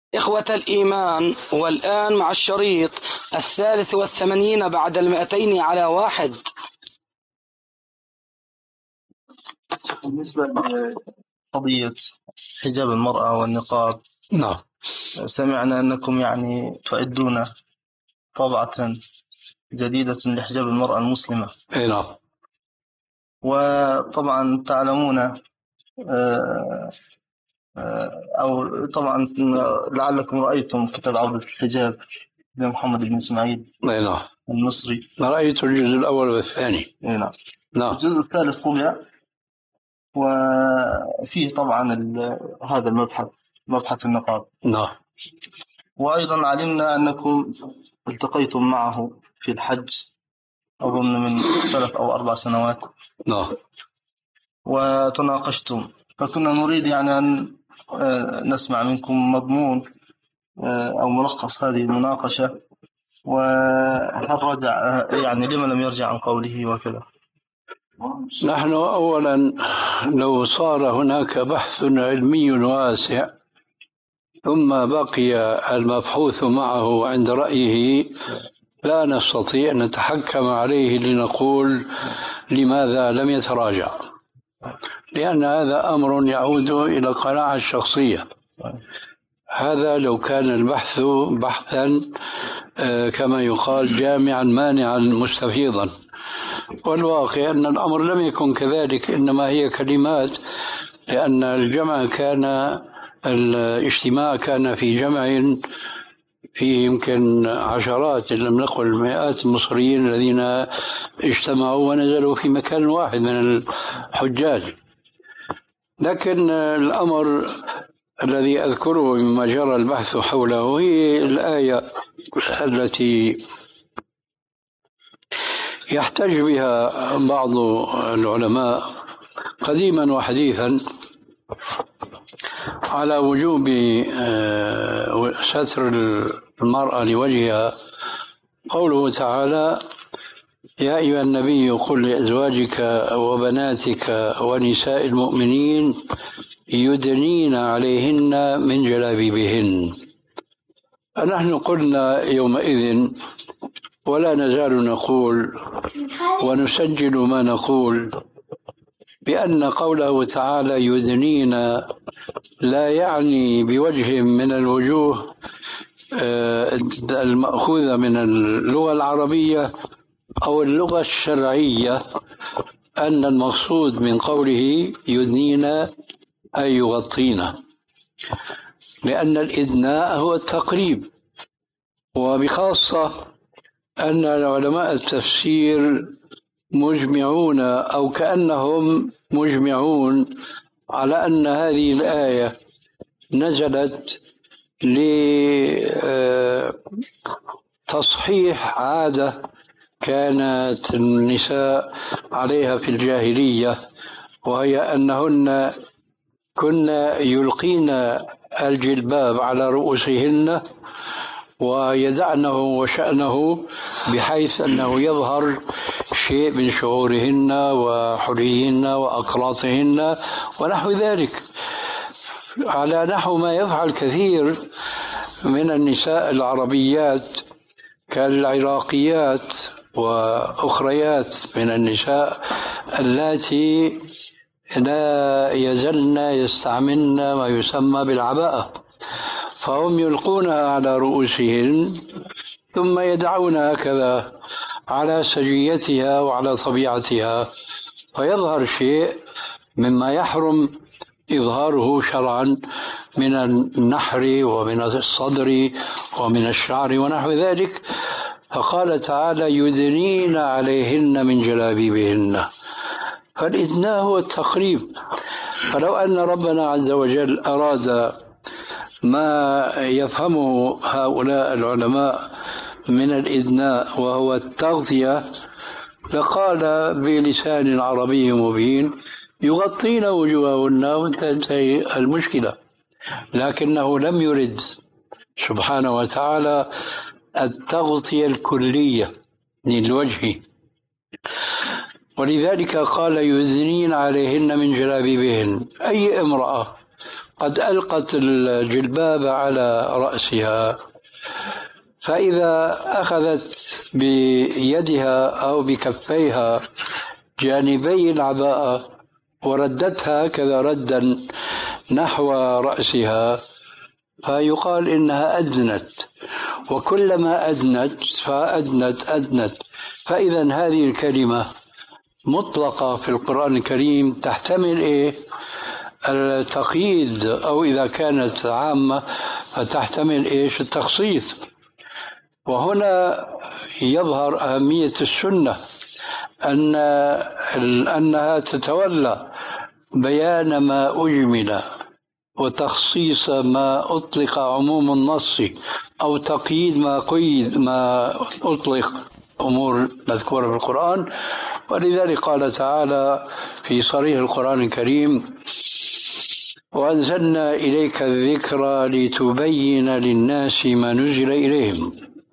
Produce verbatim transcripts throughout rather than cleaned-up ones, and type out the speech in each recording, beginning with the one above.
إخوة الإيمان، والآن مع الشريط الثالث والثمانين بعد المئتين على واحد. بالنسبة لقضية حجاب المرأة والنقاب، نعم، سمعنا أنكم يعني تعدون طبعة جديدة لحجاب المرأة المسلمة. أي نعم. وطبعا تعلمون آه، آه، أو طبعا لعلكم رأيتم كتاب عودة الحجاب لمحمد بن إسماعيل أي نعم المصري. رأيت الجزء الأول والثاني. أي نعم. نعم. الجزء الثالث طبع، وفيه طبعا هذا المبحث، مبحث النقاب. نعم. وأيضا علمنا أنكم التقيتم معه في الحج أظن من ثلاث أو أربع سنوات. نعم. وتناقشتم، فكنا نريد يعني أن نسمع منكم مضمون أو ملخص هذه المناقشة، وهل رجع يعني لما لم يرجع عن قوله وكذا. نحن أولا لو صار هناك بحث علمي واسع ثم بقي المبحوث معه عند رأيه لا نستطيع أن نتحكم عليه لنقول لماذا لم يتراجع، لأن هذا أمر يعود إلى القناعة الشخصية. هذا لو كان البحث بحثا كما يقال جامعا مانعا مستفيضا، والواقع أن الأمر لم يكن كذلك، إنما هي كلمات، لأن الجمع كان الاجتماع كان في جمع فيه يمكن عشرات إن لم نقل مئات المصريين الذين اجتمعوا ونزلوا في مكان واحد من الحجاج. لكن الأمر الذي أذكره مما جرى البحث حوله هي الآية التي يحتج بها بعض العلماء قديما وحديثا على وجوب ستر المرأة لوجهها. قوله تعالى: يا أيها النبي قل لأزواجك وبناتك ونساء المؤمنين يدنين عليهن من جلابيبهن. فنحن قلنا يومئذ ولا نزال نقول ونسجل ما نقول بأن قوله تعالى يدنين لا يعني بوجه من الوجوه المأخوذة من اللغة العربية أو اللغة الشرعية أن المقصود من قوله يدنين أي يغطين، لأن الإدناء هو التقريب. وبخاصة أن علماء التفسير مجمعون أو كأنهم مجمعون على أن هذه الآية نزلت لتصحيح عادة كانت النساء عليها في الجاهلية، وهي أنهن كن يلقين الجلباب على رؤوسهن ويدعنه وشأنه بحيث أنه يظهر شيء من شعورهن وحليهن وأقراطهن ونحو ذلك، على نحو ما يفعل كثير من النساء العربيات كالعراقيات وأخريات من النساء اللاتي لا يزلن يستعملن ما يسمى بالعباءة، فهم يلقونها على رؤوسهن ثم يدعونها هكذا على سجيتها وعلى طبيعتها، فيظهر شيء مما يحرم إظهاره شرعا من النحر ومن الصدر ومن الشعر ونحو ذلك. فقال تعالى يدنين عليهن من جلابيبهن، فالإدناء هو التقريب. فلو أن ربنا عز وجل أراد ما يفهمه هؤلاء العلماء من الإدناء وهو التغطية لقال بلسان عربي مبين يغطين وجوههن وتنتهي المشكلة، لكنه لم يرد سبحانه وتعالى التغطية الكلية للوجه، ولذلك قال يدنين عليهن من جلابيبهن. أي امرأة قد ألقت الجلباب على رأسها، فإذا أخذت بيدها أو بكفيها جانبي العباءة وردتها كذا ردا نحو رأسها فيقال إنها أدنت، وكلما أدنت فأدنت أدنت. فإذا هذه الكلمة مطلقة في القرآن الكريم تحتمل إيه؟ التقييد، أو إذا كانت عامة فتحتمل إيش؟ التخصيص. وهنا يظهر أهمية السنة، أن أنها تتولى بيان ما أجمل وتخصيص ما أطلق عموم النص، أو تقييد ما قيد ما أطلق أمور مذكورة في القرآن. ولذلك قال تعالى في صريح القرآن الكريم: وأنزلنا إليك الذكر لتبين للناس ما نزل إليهم.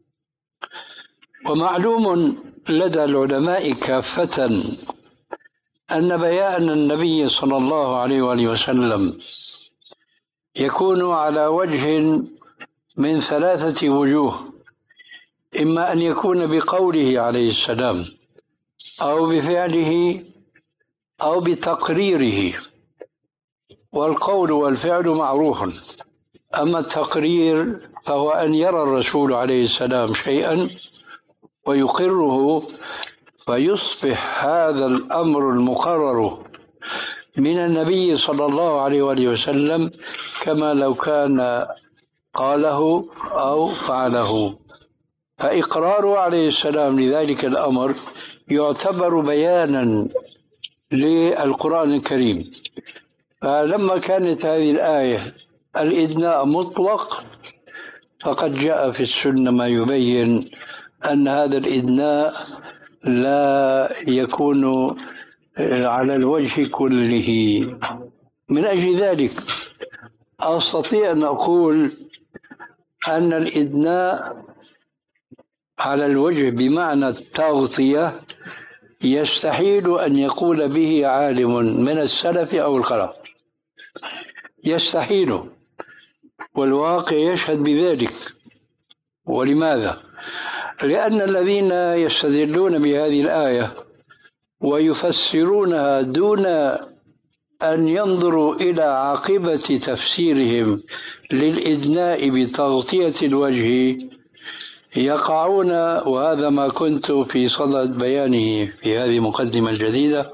ومعلوم لدى العلماء كافة أن بيان النبي صلى الله عليه وآله وسلم يكون على وجه من ثلاثة وجوه: إما أن يكون بقوله عليه السلام، أو بفعله، أو بتقريره. والقول والفعل معروف، أما التقرير فهو أن يرى الرسول عليه السلام شيئا ويقره، فيصبح هذا الأمر المقرر من النبي صلى الله عليه وآله وسلم كما لو كان قاله أو فعله. فإقراره عليه السلام لذلك الأمر يعتبر بيانا للقرآن الكريم. فلما كانت هذه الآية الإدناء مطلق، فقد جاء في السنة ما يبين أن هذا الإدناء لا يكون على الوجه كله. من أجل ذلك أستطيع أن أقول أن الإدناء على الوجه بمعنى التغطية يستحيل أن يقول به عالم من السلف أو الخلف، يستحيل، والواقع يشهد بذلك. ولماذا؟ لأن الذين يستدلون بهذه الآية ويفسرونها دون أن ينظروا إلى عاقبة تفسيرهم للإدناء بتغطية الوجه يقعون، وهذا ما كنت في صدد بيانه في هذه المقدمة الجديدة،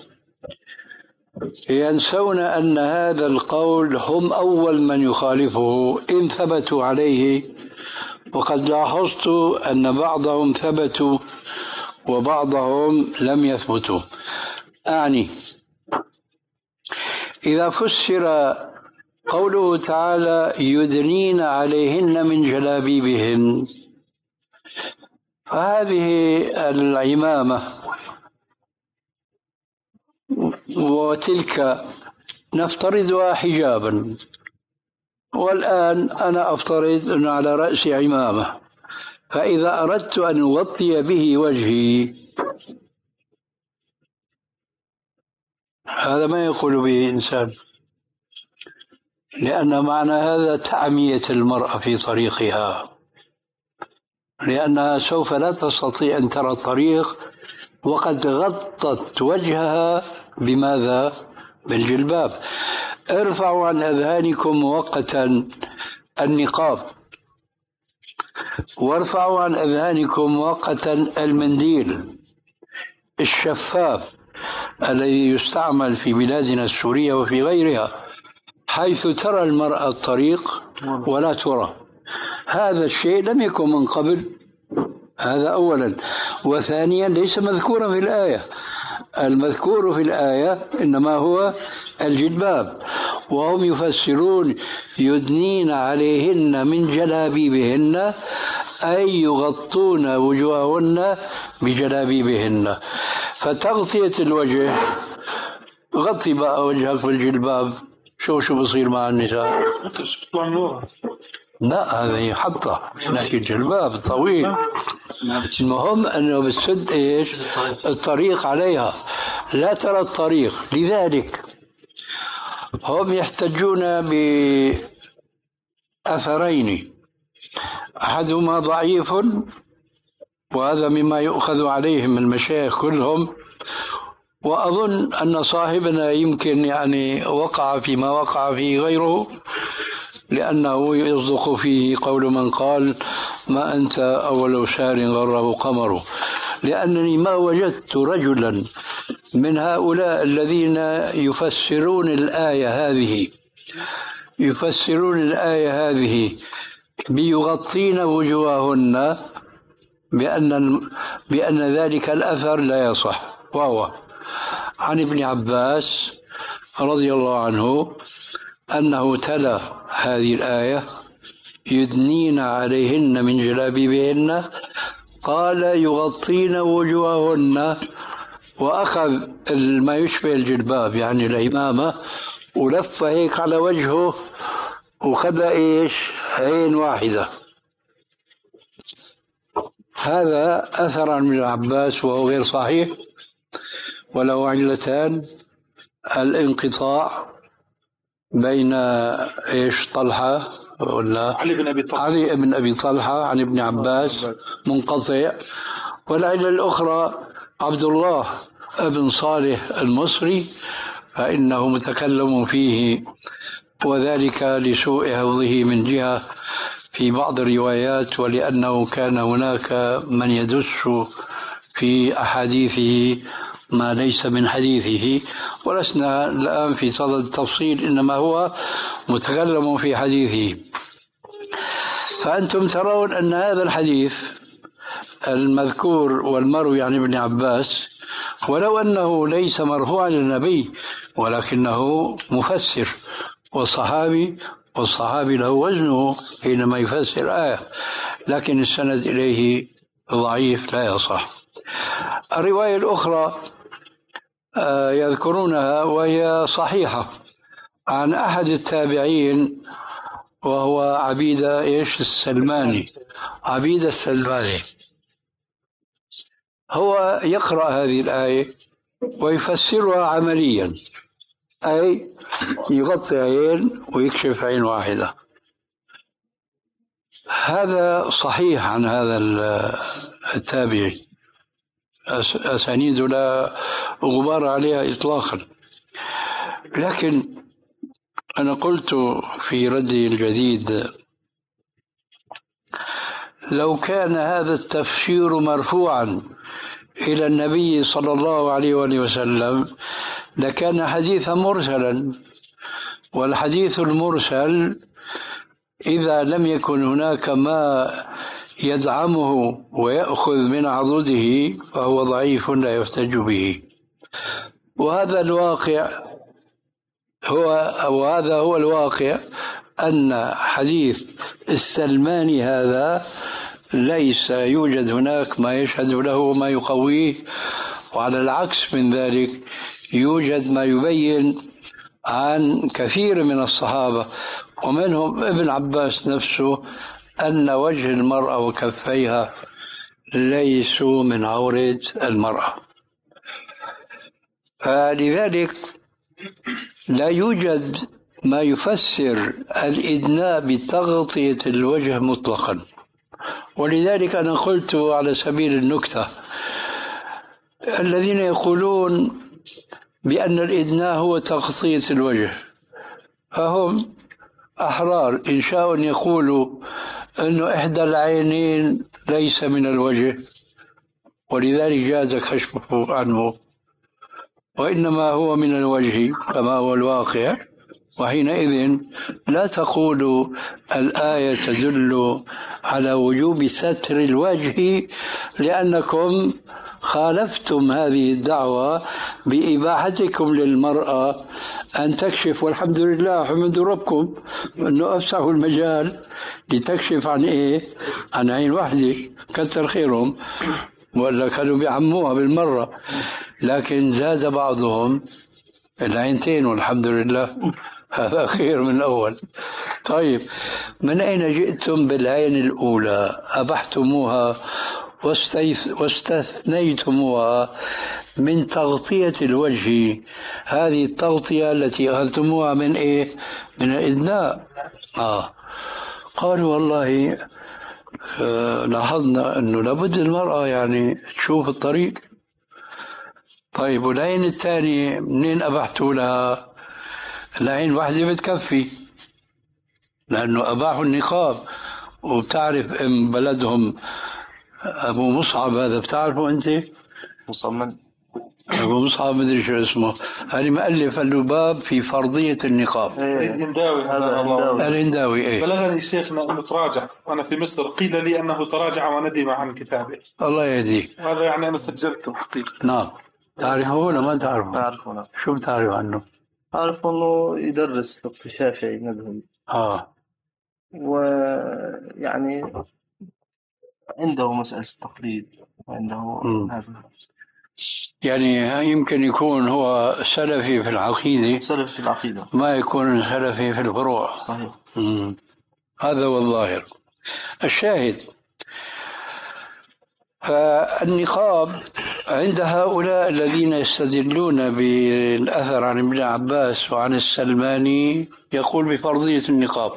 ينسون أن هذا القول هم أول من يخالفه إن ثبتوا عليه. وقد لاحظت أن بعضهم ثبتوا وبعضهم لم يثبتوا. أعني إذا فسر قوله تعالى يدنين عليهن من جلابيبهن، فهذه العمامة وتلك نفترضها حجابا، والآن أنا أفترض أن على رأسي عمامة، فإذا أردت أن أغطي به وجهي هذا ما يقول به إنسان، لأن معنى هذا تعمية المرأة في طريقها، لأنها سوف لا تستطيع أن ترى الطريق وقد غطت وجهها بماذا؟ بالجلباب. ارفعوا عن أذهانكم مؤقتا النقاب، وارفعوا عن أذهانكم مؤقتا المنديل الشفاف الذي يستعمل في بلادنا السورية وفي غيرها، حيث ترى المرأة الطريق ولا ترى. هذا الشيء لم يكن من قبل، هذا أولا. وثانيا ليس مذكورا في الآية، المذكور في الآية إنما هو الجلباب، وهم يفسرون يدنين عليهن من جلابيبهن أي يغطون وجوههن بجلابيبهن. فتغطية الوجه، غطي بقى وجهك بالجلباب، شو شو بصير مع النساء؟ لا، هذا يحطه لكن الجلباب طويل. المهم أنه بتسد إيش؟ الطريق عليها، لا ترى الطريق. لذلك هم يحتجون بأثرين، أحدهما ضعيف وهذا مما يؤخذ عليهم المشايخ كلهم، وأظن أن صاحبنا يمكن يعني وقع فيما وقع فيه غيره، لأنه يصدق فيه قول من قال ما أنت أول شهر غره قمره، لأنني ما وجدت رجلا من هؤلاء الذين يفسرون الآية هذه يفسرون الآية هذه بيغطين وجوههن بأن بأن ذلك الأثر لا يصح، وهو عن ابن عباس رضي الله عنه أنه تلا هذه الآية يدنين عليهن من جلابيبهن، قال يغطين وجوههن، وأخذ ما يشبه الجلباب يعني العمامة ولف هيك على وجهه وخذ إيش عين واحدة. هذا أثر عن ابن عباس وهو غير صحيح، وله علتان: الانقطاع بين إيش طلحة ولا علي بن أبي طلحة علي بن أبي طلحة عن ابن عباس منقطع، والعلة الأخرى عبد الله بن صالح المصري فإنه متكلم فيه، وذلك لسوء حفظه من جهة في بعض الروايات، ولأنه كان هناك من يدس في أحاديثه ما ليس من حديثه، ولسنا الآن في صدد التفصيل، إنما هو متكلم في حديثه. فأنتم ترون أن هذا الحديث المذكور والمروي عن ابن عباس ولو أنه ليس مرفوعا للنبي ولكنه مفسر، والصحابي والصحابي له وزنه حينما يفسر آية، لكن السند إليه ضعيف لا يصح. الرواية الأخرى يذكرونها وهي صحيحة عن أحد التابعين وهو عبيدة إيش السلماني عبيدة السلماني، هو يقرأ هذه الآية ويفسرها عمليا، أي يغطي عين ويكشف عين واحدة. هذا صحيح عن هذا التابعي، أسانيد لا غبار عليها إطلاقا. لكن أنا قلت في ردي الجديد لو كان هذا التفسير مرفوعا إلى النبي صلى الله عليه وسلم لكان حديثا مرسلا، والحديث المرسل إذا لم يكن هناك ما يدعمه ويأخذ من عضده فهو ضعيف لا يحتج به. وهذا الواقع هو وهذا هو الواقع أن حديث السلماني هذا ليس يوجد هناك ما يشهد له وما يقويه، وعلى العكس من ذلك يوجد ما يبين عن كثير من الصحابة ومنهم ابن عباس نفسه أن وجه المرأة وكفيها ليسوا من عورة المرأة. فلذلك لا يوجد ما يفسر الإدناء بتغطية الوجه مطلقا. ولذلك أنا قلت على سبيل النكتة الذين يقولون بأن الإدناء هو تغطية الوجه فهم أحرار إن شاءوا أن يقولوا أن إحدى العينين ليس من الوجه ولذلك جاز كشفه عنه، وإنما هو من الوجه كما هو الواقع، وحينئذ لا تقولوا الآية تدل على وجوب ستر الوجه لأنكم خالفتم هذه الدعوة بإباحتكم للمرأة أن تكشف، والحمد لله حمد ربكم أنه أفسحوا المجال لتكشف عن إيه؟ عن عين واحدة، كتر خيرهم، ولا كانوا بيعموها بالمرة، لكن زاد بعضهم العينتين والحمد لله، هذا خير من الأول. طيب من أين جئتم بالعين الأولى؟ أبحتموها واستثنيتموها من تغطية الوجه، هذه التغطية التي أخذتموها من إيه؟ من الإدناء. آه. قالوا والله آه لاحظنا أنه لابد المرأة يعني تشوف الطريق. طيب والعين الثانية منين أبحتوا لها؟ العين واحدة بتكفي، لأنه أباحوا النقاب. وبتعرف ام بلدهم أبو مصعب هذا، بتعرفه أنت؟ مصمم أبو مصعب مدري شو اسمه، هذه مؤلف اللباب في فرضية النقاب. الهنداوي هذا. الهنداوي إيه. بلغني شيخنا أنه تراجع، وأنا في مصر قيل لي أنه تراجع وندم عن كتابه. الله يهديه. هذا يعني أنا سجلته حقيقة. نعم. تعرفه ولا ما تعرفه؟ أعرفه. نعم. شو بتعرف عنه؟ أعرف أنه يدرس فقه شافعي مذهبي. آه. ويعني عنده مسألة التقليد، وعنده هذا. يعني يمكن يكون هو سلفي في العقيدة، سلفي في العقيدة، ما يكون سلفي في الفروع. صحيح. مم. هذا هو الظاهر. الشاهد، فالنقاب عند هؤلاء الذين يستدلون بالأثر عن ابن عباس وعن السلماني يقول بفرضية النقاب.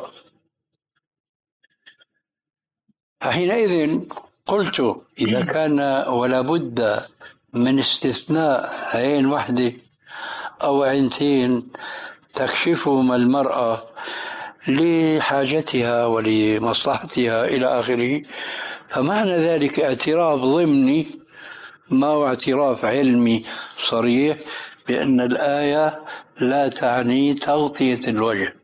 فحينئذ قلت إذا كان ولا بد من استثناء عين واحدة أو عينتين تكشفهما المرأة لحاجتها ولمصلحتها إلى آخره، فمعنى ذلك اعتراف ضمني ما هو اعتراف علمي صريح بأن الآية لا تعني تغطية الوجه،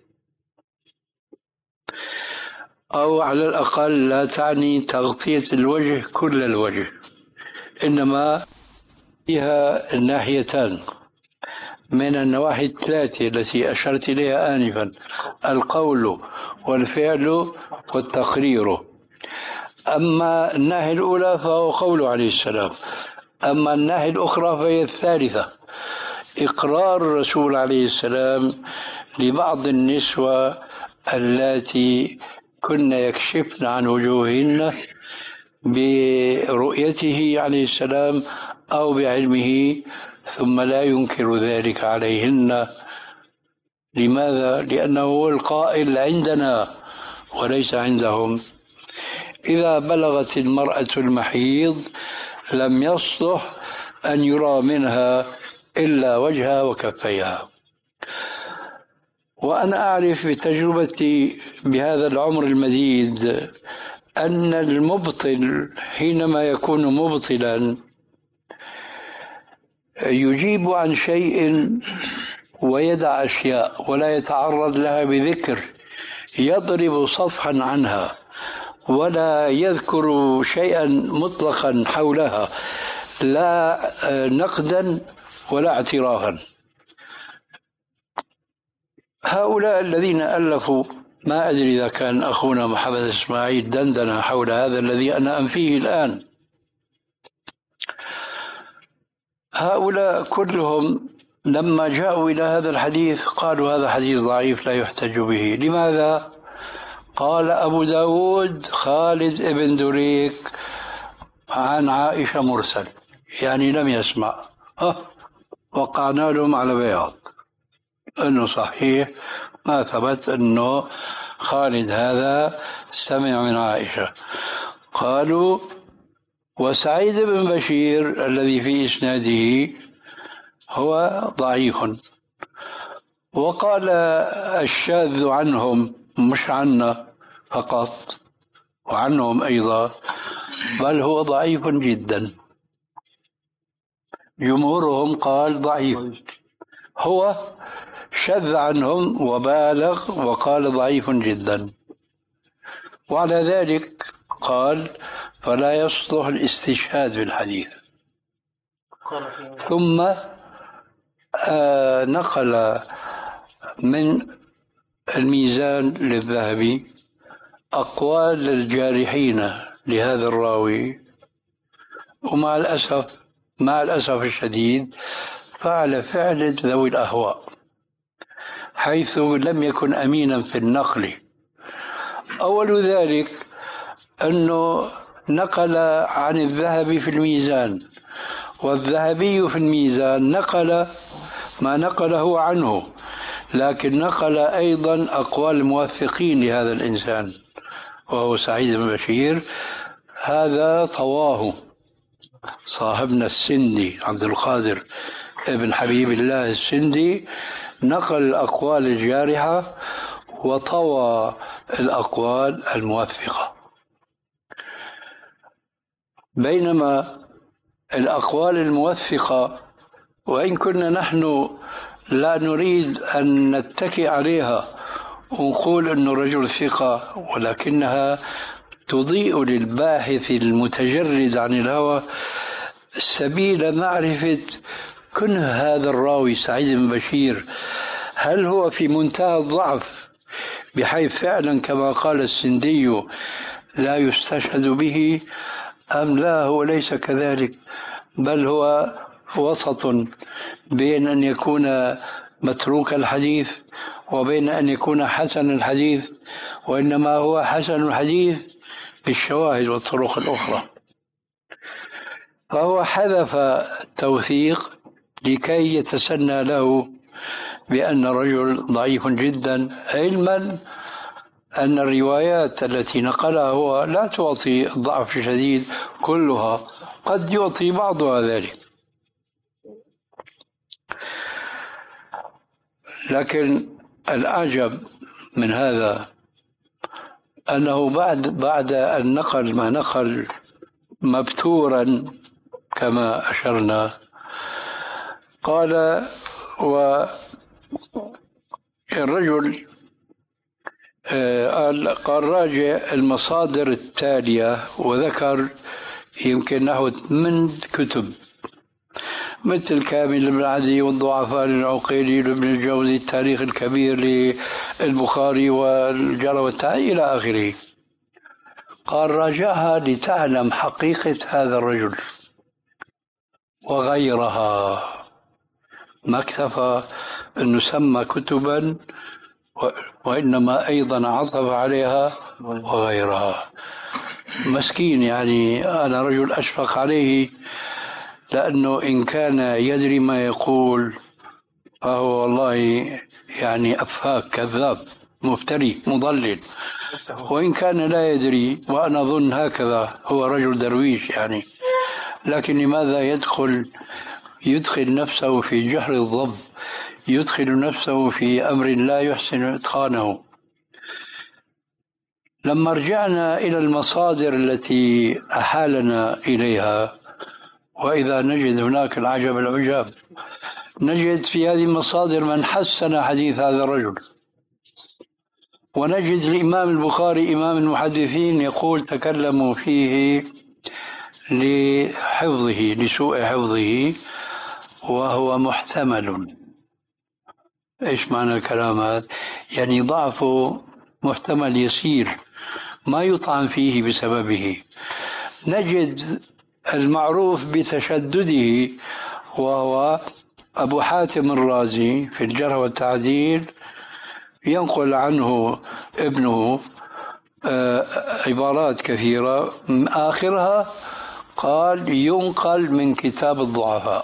أو على الأقل لا تعني تغطية الوجه كل الوجه، إنما فيها الناحيتان من النواحي الثلاثة التي أشرت إليها آنفا: القول والفعل والتقرير. أما الناحية الأولى فهو قول عليه السلام، أما الناحية الأخرى فهي الثالثة: إقرار الرسول عليه السلام لبعض النسوة اللاتي كن يكشفن عن وجوههن برؤيته عليه السلام أو بعلمه، ثم لا ينكر ذلك عليهن. لماذا؟ لأنه هو القائل عندنا وليس عندهم. إذا بلغت المرأة المحيض لم يصلح أن يرى منها إلا وجهها وكفيها. وأنا أعرف بتجربتي بهذا العمر المديد أن المبطل حينما يكون مبطلا يجيب عن شيء ويدع أشياء ولا يتعرض لها بذكر، يضرب صفحا عنها ولا يذكر شيئا مطلقا حولها، لا نقدا ولا اعترافا. هؤلاء الذين ألفوا، ما أدري إذا كان أخونا محمد إسماعيل دندن حول هذا الذي أنا أنفيه الآن، هؤلاء كلهم لما جاءوا إلى هذا الحديث قالوا هذا حديث ضعيف لا يحتج به. لماذا؟ قال أبو داود خالد ابن دريك عن عائشة مرسل، يعني لم يسمع. وقعنا لهم على بياض أنه صحيح ما ثبت أنه خالد هذا سمع من عائشة. قالوا وسعيد بن بشير الذي في إسناده هو ضعيف. وقال الشاذ عنهم، مش عنا فقط، وعنهم أيضا، بل هو ضعيف جدا. جمهورهم قال ضعيف، هو شذ عنهم وبالغ وقال ضعيف جدا. وعلى ذلك قال فلا يصلح الاستشهاد بالحديث. ثم آه نقل من الميزان للذهبي أقوال الجارحين لهذا الراوي، ومع الأسف مع الأسف الشديد فعل فعل ذوي الأهواء، حيث لم يكن أمينا في النقل. أول ذلك أنه نقل عن الذهبي في الميزان، والذهبي في الميزان نقل ما نقله عنه، لكن نقل أيضا أقوال الموثقين لهذا الإنسان وهو سعيد بن بشير. هذا طواه صاحبنا السندي عبد القادر ابن حبيب الله السندي، نقل الأقوال الجارحة وطوى الأقوال الموثقة، بينما الأقوال الموثقة وإن كنا نحن لا نريد أن نتكئ عليها ونقول أن الرجل ثقة، ولكنها تضيء للباحث المتجرد عن الهوى سبيل معرفة كنه هذا الراوي سعيد بن بشير، هل هو في منتهى الضعف بحيث فعلا كما قال السندي لا يستشهد به، أم لا هو ليس كذلك، بل هو وسط بين أن يكون متروك الحديث وبين أن يكون حسن الحديث، وإنما هو حسن الحديث بالشواهد والطرق الأخرى. فهو حذف التوثيق لكي يتسنى له بأن الرجل ضعيف جدا، علما أن الروايات التي نقلها هو لا تعطي ضعف شديد كلها، قد يعطي بعضها ذلك. لكن الأعجب من هذا أنه بعد بعد أن نقل ما نقل مبتورا كما أشرنا، قال والرجل قال راجع المصادر التالية، وذكر يمكن نحو من كتب مثل كامل بن عدي والضعفاء للعقيلي لابن الجوزي، التاريخ الكبير للبخاري والجرى والتعديل إلى آخره. قال راجعها لتعلم حقيقة هذا الرجل وغيرها، ما اكتفى أن نسمى كتبا وإنما أيضا عطف عليها وغيرها. مسكين، يعني أنا رجل أشفق عليه، لأنه إن كان يدري ما يقول فهو والله يعني أفاك كذاب مفتري مضلل، وإن كان لا يدري وأنا أظن هكذا هو رجل درويش يعني، لكن لماذا يدخل يدخل نفسه في جحر الضب، يدخل نفسه في أمر لا يحسن إتقانه. لما رجعنا إلى المصادر التي أحالنا إليها، وإذا نجد هناك العجب العجاب، نجد في هذه المصادر من حسن حديث هذا الرجل، ونجد الإمام البخاري إمام المحدثين يقول تكلموا فيه لحفظه لسوء حفظه وهو محتمل. إيش معنى الكلام هذا؟ يعني ضعفه محتمل يسير ما يطعن فيه بسببه. نجد المعروف بتشدده وهو أبو حاتم الرازي في الجرح والتعديل، ينقل عنه ابنه عبارات كثيرة، آخرها قال ينقل من كتاب الضعفاء.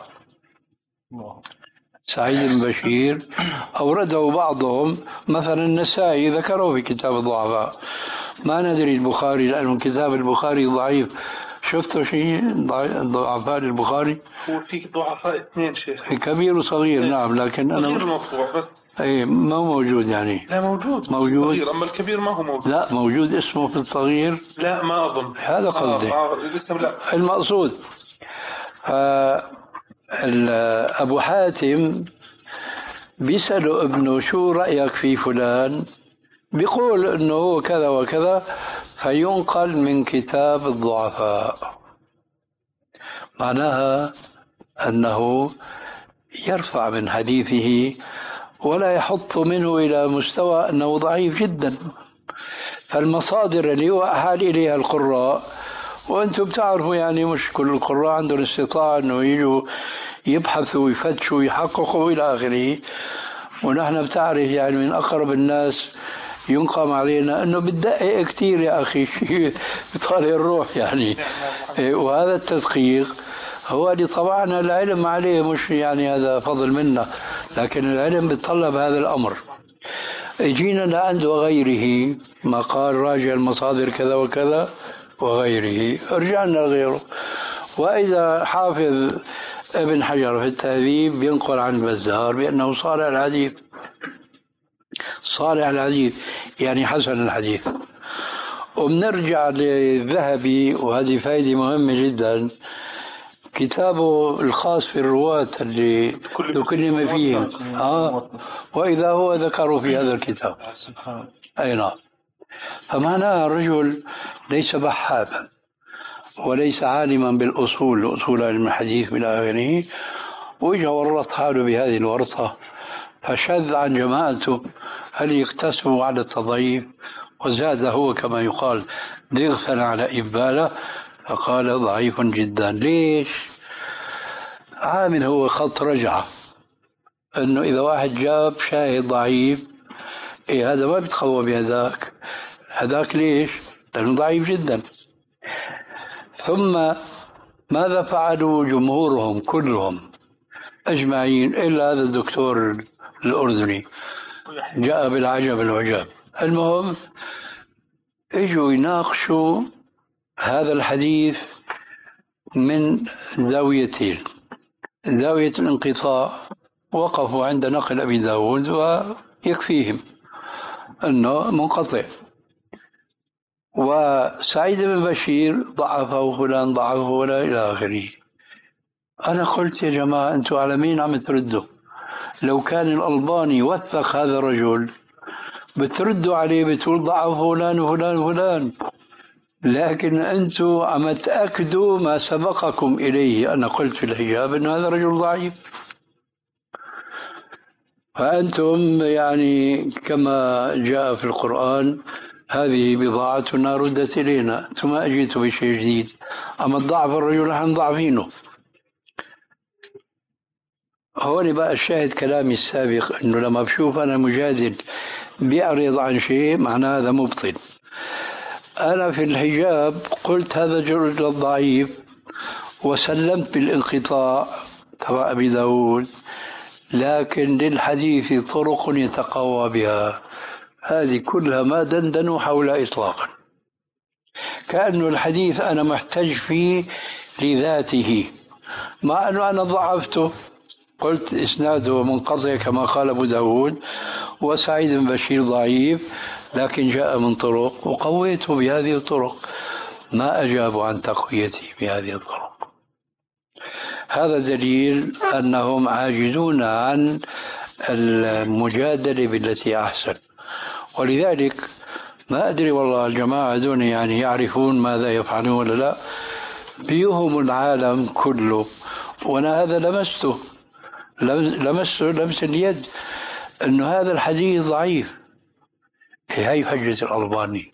سعيد بن بشير أورده بعضهم، مثلا النسائي ذكره في كتاب الضعفاء، ما ندري البخاري لأنه كتاب البخاري ضعيف. شفتوا شيء ضعفاء البخاري؟ هو في ضعفاء اثنين شيخ، كبير وصغير. إيه؟ نعم، لكن أنا غير مطبوع بس. اي ما موجود يعني. لا موجود موجود صغير، اما الكبير ما هو موجود. لا موجود اسمه في الصغير. لا ما اظن هذا قصدي. آه آه لسه لا. المقصود آه ابو حاتم بيسأله ابنه شو رأيك في فلان، بيقول انه هو كذا وكذا، فينقل من كتاب الضعفاء. معناها انه يرفع من حديثه ولا يحط منه إلى مستوى أنه ضعيف جدا. فالمصادر اللي هو أحال إليها القراء، وأنتم بتعرفوا يعني مش كل القراء عندهم استطاعة أنه يجوا يبحثوا ويفتشوا ويحققوا إلى آخره، ونحن بتعرف يعني من أقرب الناس ينقم علينا أنه بتدقق كتير يا أخي شيء بطالع الروح يعني. وهذا التدقيق هو اللي طبعنا العلم عليه، مش يعني هذا فضل منا، لكن العلم بيتطلب هذا الأمر. جينا لعند وغيره ما قال راجع المصادر كذا وكذا وغيره، رجعنا لغيره. وإذا حافظ ابن حجر في التهذيب ينقل عن البزار بأنه صالح الحديث، صالح الحديث يعني حسن الحديث. وبنرجع للذهبي، وهذه فائدة مهمة جدا، كتابه الخاص في الرواة اللي تكلم فيهم آه وإذا هو ذكروا في هذا الكتاب. أي نعم. فمعناه الرجل ليس بحابا وليس عالما بالأصول، أصول علم الحديث إلى آخره، وإجا ورط حاله بهذه الورطة فشذ عن جماعته، هل يقتسموا على التضعيف، وزاد هو كما يقال ضغثا على إبالة فقال ضعيف جدا. ليش؟ عامل هو خط رجعة، أنه إذا واحد جاب شاهد ضعيف إيه هذا ما بيتقوى بهذاك، هذاك ليش؟ لأنه ضعيف جدا. ثم ماذا فعلوا جمهورهم كلهم أجمعين إلا هذا الدكتور الأردني جاء بالعجب العجاب. المهم اجوا يناقشوا هذا الحديث من زاويتين. زاوية الانقطاع وقفوا عند نقل أبي داود ويكفيهم أنه منقطع، وسعيد بن بشير ضعفه فلان ضعفه ولا إلى آخره. أنا قلت يا جماعة أنتم على مين عم تردوا؟ لو كان الألباني وثق هذا الرجل بتردوا عليه بتقول ضعف فلان وفلان وفلان، لكن أنتم عم تأكدوا ما سبقكم إليه. أنا قلت في الحجاب أن هذا رجل ضعيف، فأنتم يعني كما جاء في القرآن هذه بضاعتنا ردت إلينا، ثم أجيتوا بشيء جديد. أما الضعف الرجل نحن ضعفينه. هون بقى الشاهد كلامي السابق، أنه لما بشوف أنا مجادل بيعرض عن شيء معناه هذا مبطل. أنا في الحجاب قلت هذا الرجل ضعيف وسلمت بالانقطاع تبع أبي داود، لكن للحديث طرق يتقوى بها. هذه كلها ما دندنوا حول إطلاقا، كأنه الحديث أنا محتاج فيه لذاته، مع أنه أنا ضعفته. قلت إسناده منقطع كما قال أبو داود، وسعيد بن بشير ضعيف لكن جاء من طرق وقويته بهذه الطرق، ما أجابوا عن تقويته بهذه الطرق. هذا دليل أنهم عاجزون عن المجادلة بالتي أحسن. ولذلك ما أدري والله الجماعة دون يعني يعرفون ماذا يفعلون ولا لا، بيهم العالم كله. وأنا هذا لمسته لمسته لمس اليد أنه هذا الحديث ضعيف. هي حجة الألباني.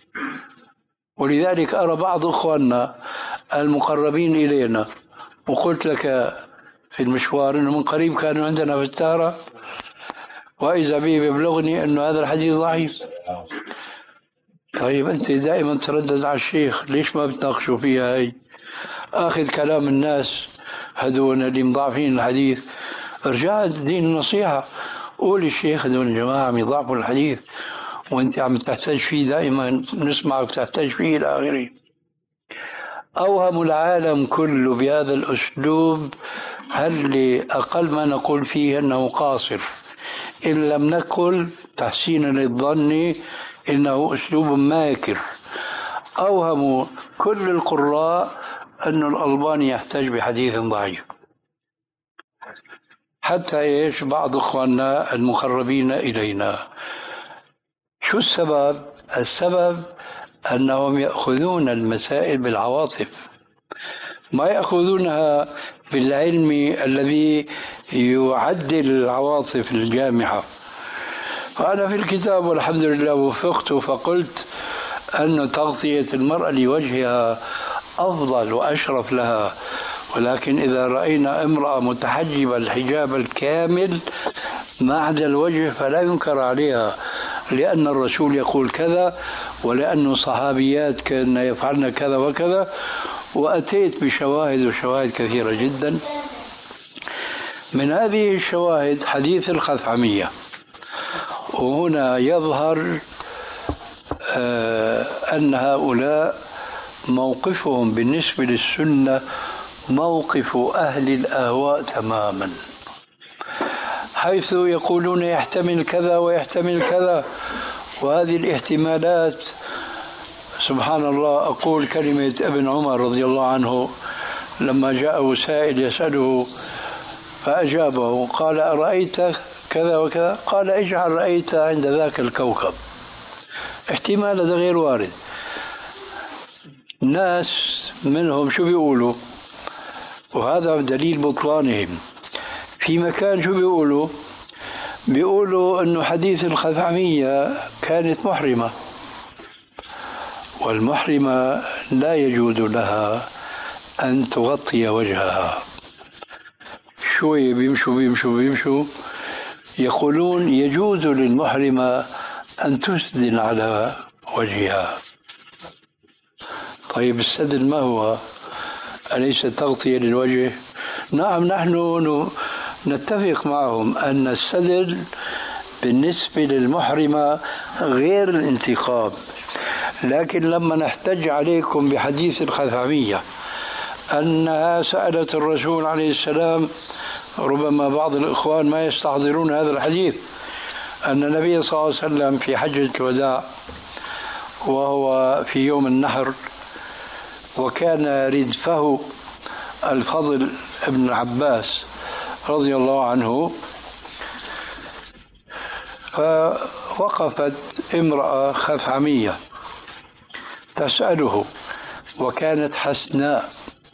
ولذلك أرى بعض أخواننا المقربين إلينا، وقلت لك في المشوار أنه من قريب كانوا عندنا في التارة، وإذا بي بيبلغني أنه هذا الحديث ضعيف. طيب أنت دائما تردد على الشيخ، ليش ما بتناقشوا فيها؟ هاي آخذ كلام الناس هدول اللي مضاعفين الحديث، ارجع دين النصيحة، قول الشيخ هدول الجماعة عم يضاعفوا الحديث وانت عم تحتاج فيه، دائما نسمعك تحتاج فيه إلى آخره. أوهم العالم كله بهذا الأسلوب، هل أقل ما نقول فيه أنه قاصر، إن لم نقل تحسينا للظن إنه أسلوب ماكر. أوهموا كل القراء أن الألباني يحتاج بحديث ضعيف، حتى إيش بعض أخواننا المقربين إلينا. شو السبب؟ السبب أنهم يأخذون المسائل بالعواطف، ما يأخذونها بالعلم الذي يعدل العواطف الجامحة. فأنا في الكتاب والحمد لله وفقت، فقلت أن تغطية المرأة لوجهها أفضل وأشرف لها، ولكن إذا رأينا امرأة متحجبة الحجاب الكامل ما عدا الوجه فلا ينكر عليها لأن الرسول يقول كذا ولأن صحابيات كان يفعلن كذا وكذا، وأتيت بشواهد وشواهد كثيرة جدا. من هذه الشواهد حديث الخثعمية، وهنا يظهر أن هؤلاء موقفهم بالنسبة للسنة موقف أهل الأهواء تماما، حيث يقولون يحتمل كذا ويحتمل كذا، وهذه الاحتمالات سبحان الله. أقول كلمة ابن عمر رضي الله عنه لما جاءه سائل يسأله فأجابه قال أرأيت كذا وكذا؟ قال اجعل رأيت عند ذاك الكوكب. احتمال هذا غير وارد. ناس منهم شو بيقولوا، وهذا دليل بطلانهم، في مكان شو بيقولوا؟ بيقولوا انه حديث الخثعمية كانت محرمة، والمحرمة لا يجوز لها ان تغطي وجهها. شوي بيمشوا بيمشوا بيمشوا يقولون يجوز للمحرمة ان تسدل على وجهها. طيب السدل ما هو؟ أليس تغطية للوجه؟ نعم، نحن نتفق معهم أن السدل بالنسبة للمحرمة غير الانتقاب، لكن لما نحتج عليكم بحديث الخثعمية أنها سألت الرسول عليه السلام، ربما بعض الإخوان ما يستحضرون هذا الحديث، أن النبي صلى الله عليه وسلم في حجة الوداع وهو في يوم النحر، وكان ردفه الفضل ابن عباس رضي الله عنه، فوقفت امرأة خثعمية تسأله وكانت حسناء،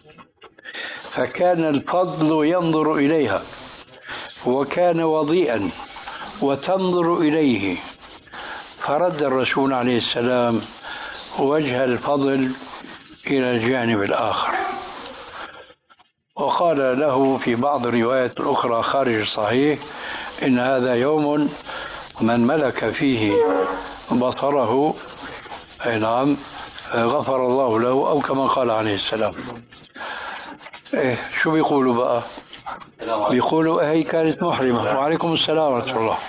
فكان الفضل ينظر إليها وكان وضيئا وتنظر إليه، فرد الرسول عليه السلام وجه الفضل إلى الجانب الآخر، وقال له في بعض الروايات الأخرى خارج الصحيح إن هذا يوم من ملك فيه بصره أي نعم غفر الله له، أو كما قال عليه السلام. إيه شو بيقولوا بقى؟ بيقولوا هي كانت محرمة. وعليكم السلام ورحمة الله.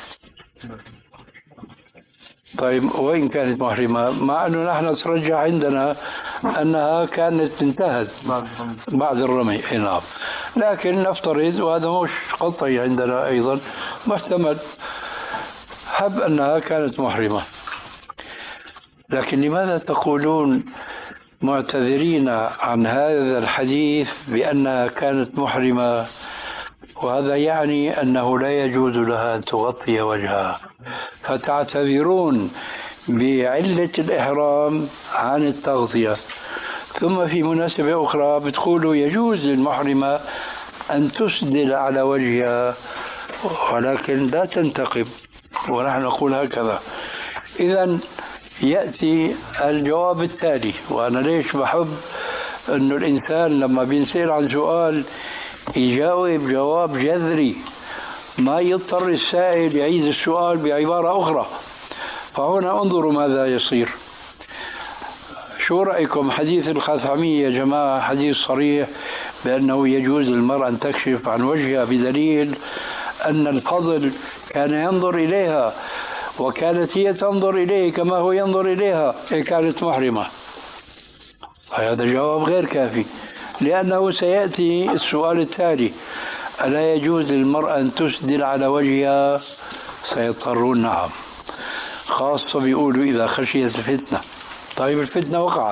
طيب وين كانت محرمة؟ مع أنه نحن نترجح عندنا أنها كانت انتهت بعد الرمي. نعم، لكن نفترض، وهذا مش قطعي عندنا أيضا، محتمل حب أنها كانت محرمة. لكن لماذا تقولون معتذرين عن هذا الحديث بأنها كانت محرمة، وهذا يعني أنه لا يجوز لها أن تغطي وجهها، فتعتذرون بعلة الإحرام عن التغطية، ثم في مناسبة أخرى بتقولوا يجوز للمحرمة أن تسدل على وجهها ولكن لا تنتقب، ونحن نقول هكذا. إذن يأتي الجواب التالي، وأنا ليش بحب أنه الإنسان لما بينسأل عن سؤال يجاوب جواب جذري، ما يضطر السائل يعيد السؤال بعبارة أخرى. فهنا انظروا ماذا يصير. شو رأيكم؟ حديث الخثعمية يا جماعة حديث صريح بأنه يجوز للمرأة أن تكشف عن وجهها، بدليل أن الفضل كان ينظر إليها وكانت هي تنظر إليه كما هو ينظر إليها، إيه كانت محرمة. هذا جواب غير كافي، لأنه سيأتي السؤال التالي: ألا يجوز للمرأة أن تسدل على وجهها؟ سيضطرون نعم، خاصة بيقولوا إذا خشيت الفتنة. طيب الفتنة وقعت،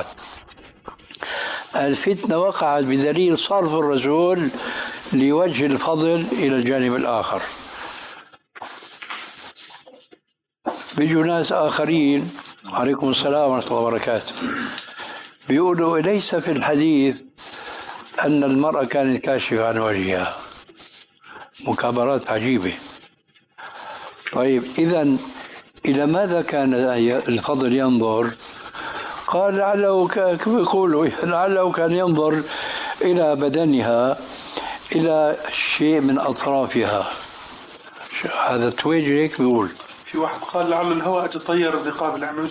الفتنة وقعت بدليل صرف الرسول لوجه الفضل إلى الجانب الآخر. بيجوا ناس آخرين، عليكم السلام ورحمة الله وبركاته، بيقولوا ليس في الحديث أن المرأة كانت كاشفة عن وجهها. مكابرات عجيبة. طيب إذن إلى ماذا كان الفضل ينظر؟ قال لعله كما يقولوا لعله كان ينظر إلى بدنها، إلى شيء من أطرافها. هذا تويج هيك بيقول في واحد قال لعل الهواء أجى طير الرقاب الأعمى.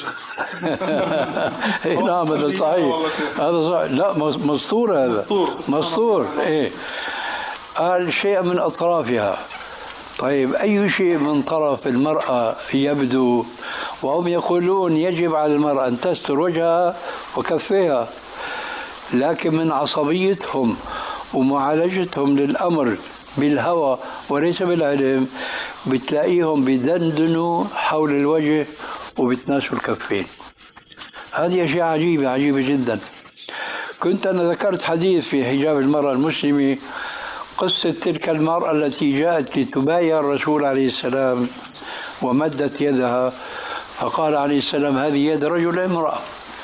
نعم هذا صحيح، هذا صحيح. لا مسطور، هذا مسطور. إيه قال شيء من أطرافها. طيب أي شيء من طرف المرأة يبدو؟ وهم يقولون يجب على المرأة أن تستر وجهها وكفيها، لكن من عصبيتهم ومعالجتهم للأمر بالهوى وليس بالعلم بتلاقيهم بدندنوا حول الوجه وبتناسوا الكفين. هذه أشياء عجيبة عجيبة جدا. كنت أنا ذكرت حديث في حجاب المرأة المسلمة، قصة تلك المرأة التي جاءت لتبايع الرسول عليه السلام ومدت يدها، فقال عليه السلام هذه يد رجل امرأة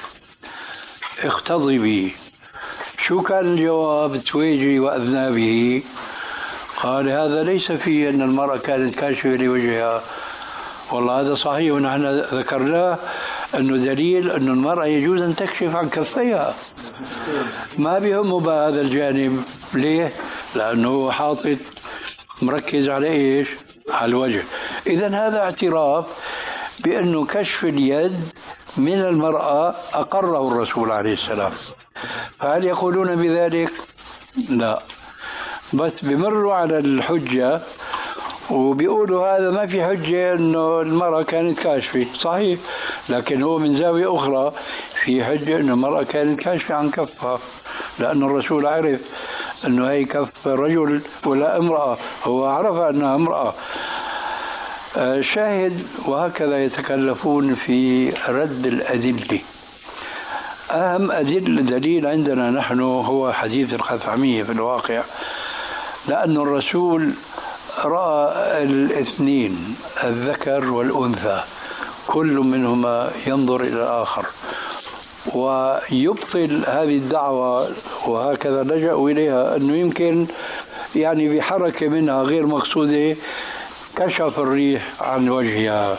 اختضبي. شو كان الجواب؟ تويجي وأذنابه. قال هذا ليس فيه أن المرأة كانت كاشفة لوجهها. والله هذا صحيح، ونحن ذكرناه أنه دليل أن المرأة يجوز أن تكشف عن كفيها، ما بهم بهذا الجانب. ليه؟ لأنه حاطط مركز على إيش؟ على الوجه. إذن هذا اعتراف بأنه كشف اليد من المرأة أقره الرسول عليه السلام. فهل يقولون بذلك؟ لا، بس بمروا على الحجة وبيقولوا هذا ما في حجة أنه المرأة كانت كاشفة. صحيح، لكن هو من زاوية أخرى في حجة أن المرأة كانت كاشفة عن كفها، لأن الرسول عرف أنه هي كف رجل ولا امرأة، هو عرف أنها امرأة. شاهد. وهكذا يتكلفون في رد الأدلة. أهم أدل دليل عندنا نحن هو حديث الخثعمية في الواقع، لأن الرسول رأى الاثنين الذكر والأنثى كل منهما ينظر إلى الآخر، ويبطل هذه الدعوة وهكذا لجأوا إليها أنه يمكن يعني بحركة منها غير مقصودة كشف الريح عن وجهها.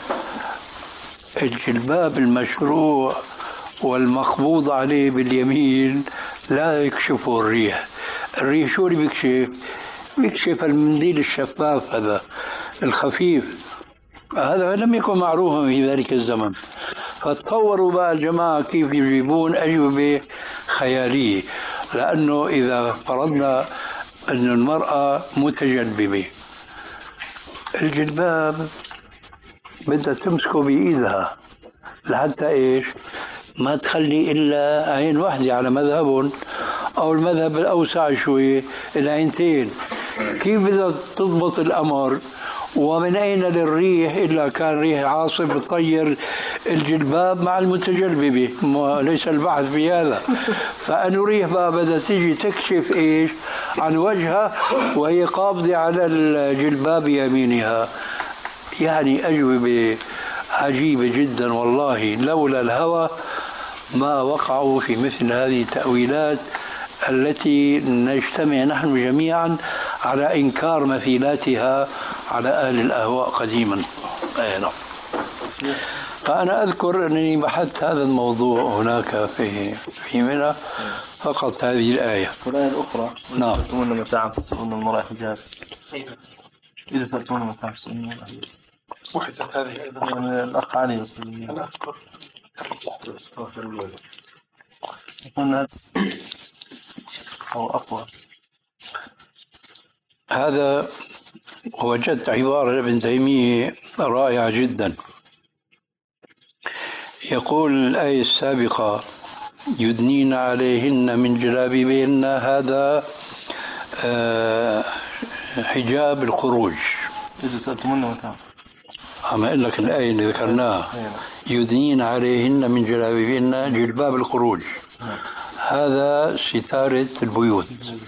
الجلباب المشروع والمقبوض عليه باليمين لا يكشفه الريح. الريح شو اللي بيكشف؟ بيكشف المنديل الشفاف هذا الخفيف، هذا لم يكن معروفا في ذلك الزمن. فتطوروا بقى الجماعة كيف يجيبون أجوبة خيالية، لأنه إذا فرضنا أن المرأة متجلببة، الجلباب بدها تمسكه بإيدها لحتى إيش؟ ما تخلي إلا عين واحدة على مذهبهم، أو المذهب الأوسع شوي العينتين. كيف بدها تضبط الأمر؟ ومن أين للريح إلا كان ريح عاصف بتطير الجلباب مع المتجلببة؟ ليس البحث في هذا. فأنه ريح بقى بدها تيجي تكشف إيش عن وجهها وهي قابضة على الجلباب يمينها. يعني أجوبة عجيبة جدا والله، لولا الهوى ما وقعوا في مثل هذه التأويلات التي نجتمع نحن جميعا على إنكار مثيلاتها على أهل الأهواء قديما. أي نعم. فأنا أذكر أنني بحثت هذا الموضوع هناك في في منى فقط هذه الآية. والآية الأخرى نعم. سألتمون متاعا فاسألون المرأة حجاب. إذا سألتمون متاعا فاسألون المرأة حجاب. وحدت هذه أيضا. يعني الأخ علي أنا أذكر. قلنا أو أقوى. هذا وجدت عبارة لابن تيمية رائعة جدا. يقول الآية السابقة يدنين عليهن من جلابيبهن، هذا حجاب الخروج. إذا سألتمون متاعا. أما أقول لك الآية اللي ذكرناها يدنين عليهن من جلابيبهن جلباب الخروج، هذا ستارة البيوت.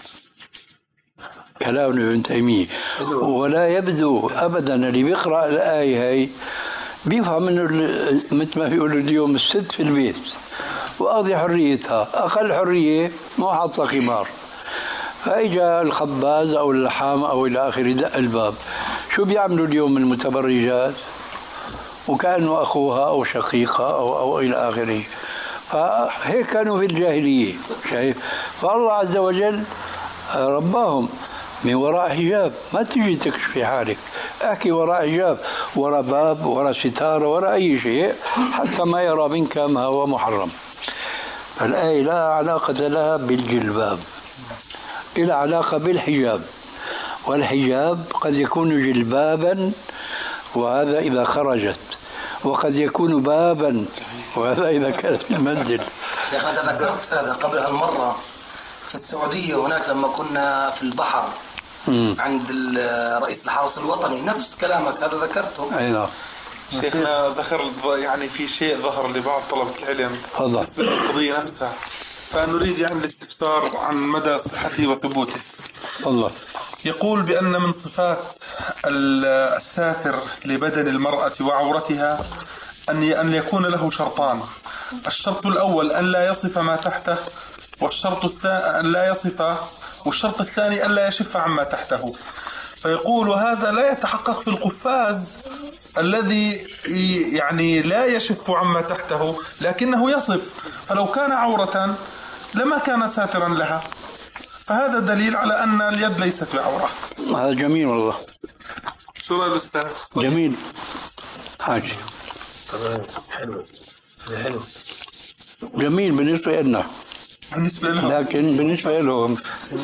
كلام ابن تيمية. ولا يبدو أبدا اللي بيقرأ الآية هاي بيفهم انه مثل ما بيقولوا اليوم الست في البيت وقاضي حريتها، اقل حريه مو حاطه خمار، فاجا الخباز او اللحام او الى اخره دق الباب. شو بيعملوا اليوم المتبرجات؟ وكانه اخوها او شقيقها او او الى اخره. فهيك كانوا في الجاهليه. شايف؟ فالله عز وجل رباهم من وراء حجاب. ما تجي تكشفي حالك، احكي وراء حجاب. وراء باب وراء ستارة وراء أي شيء حتى ما يرى منك ما هو محرم. فالآية لا علاقة لها بالجلباب، إلى علاقة بالحجاب، والحجاب قد يكون جلبابا وهذا إذا خرجت، وقد يكون بابا وهذا إذا كانت في المنزل. شيخ أنت ذكرت هذا قبل هالمرة في السعودية هناك لما كنا في البحر م. عند رئيس الحرس الوطني نفس كلامك هذا ذكرته. أي نعم. شيخنا ذكر يعني في شيء ظهر لبعض طلبة العلم في القضية نفسها، فنريد يعني الاستفسار عن مدى صحته وثبوته. الله. يقول بأن من صفات الساتر لبدن المرأة وعورتها أن أن يكون له شرطان. الشرط الأول أن لا يصف ما تحته، والشرط الثاني أن لا يصف، والشرط الثاني أن لا يشف عما تحته. فيقول هذا لا يتحقق في القفاز الذي يعني لا يشف عما تحته لكنه يصف، فلو كان عورة لما كان ساترا لها، فهذا دليل على أن اليد ليست بعورة. هذا جميل والله. شو رأي الأستاذ؟ جميل حاجة حلو حلو جميل بالنسبة لنا، بالنسبة لهم، لكن بالنسبة لهم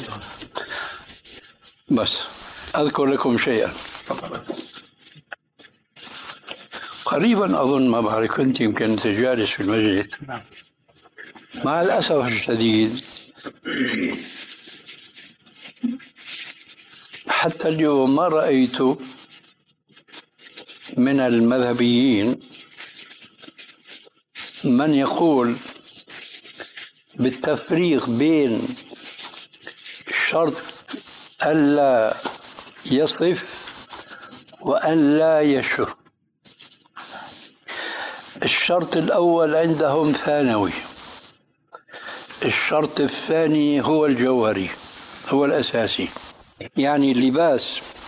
بس أذكر لكم شيئا. قريبا أظن ما بعرف كنت يمكن جالس في المسجد، مع الأسف الشديد حتى اليوم ما رأيت من المذهبيين من يقول بالتفريق بين شرط ألا يصف وأن لا يشف. الشرط الأول عندهم ثانوي، الشرط الثاني هو الجوهري، هو الأساسي. يعني اللباس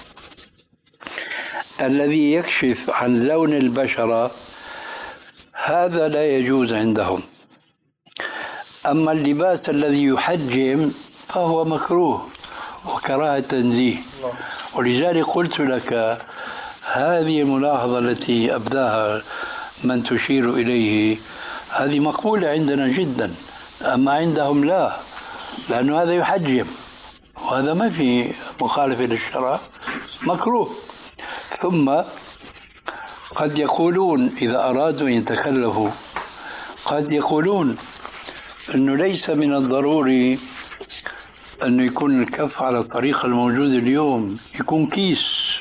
الذي يكشف عن لون البشرة هذا لا يجوز عندهم، أما اللباس الذي يحجم فهو مكروه وكراهة تنزيه. ولذلك قلت لك هذه الملاحظة التي أبداها من تشير إليه هذه مقبولة عندنا جدا، أما عندهم لا، لأنه هذا يحجم وهذا ما في مخالفة للشرع، مكروه. ثم قد يقولون إذا أرادوا أن يتكلفوا قد يقولون أنه ليس من الضروري أنه يكون الكف على الطريقة الموجودة اليوم، يكون كيس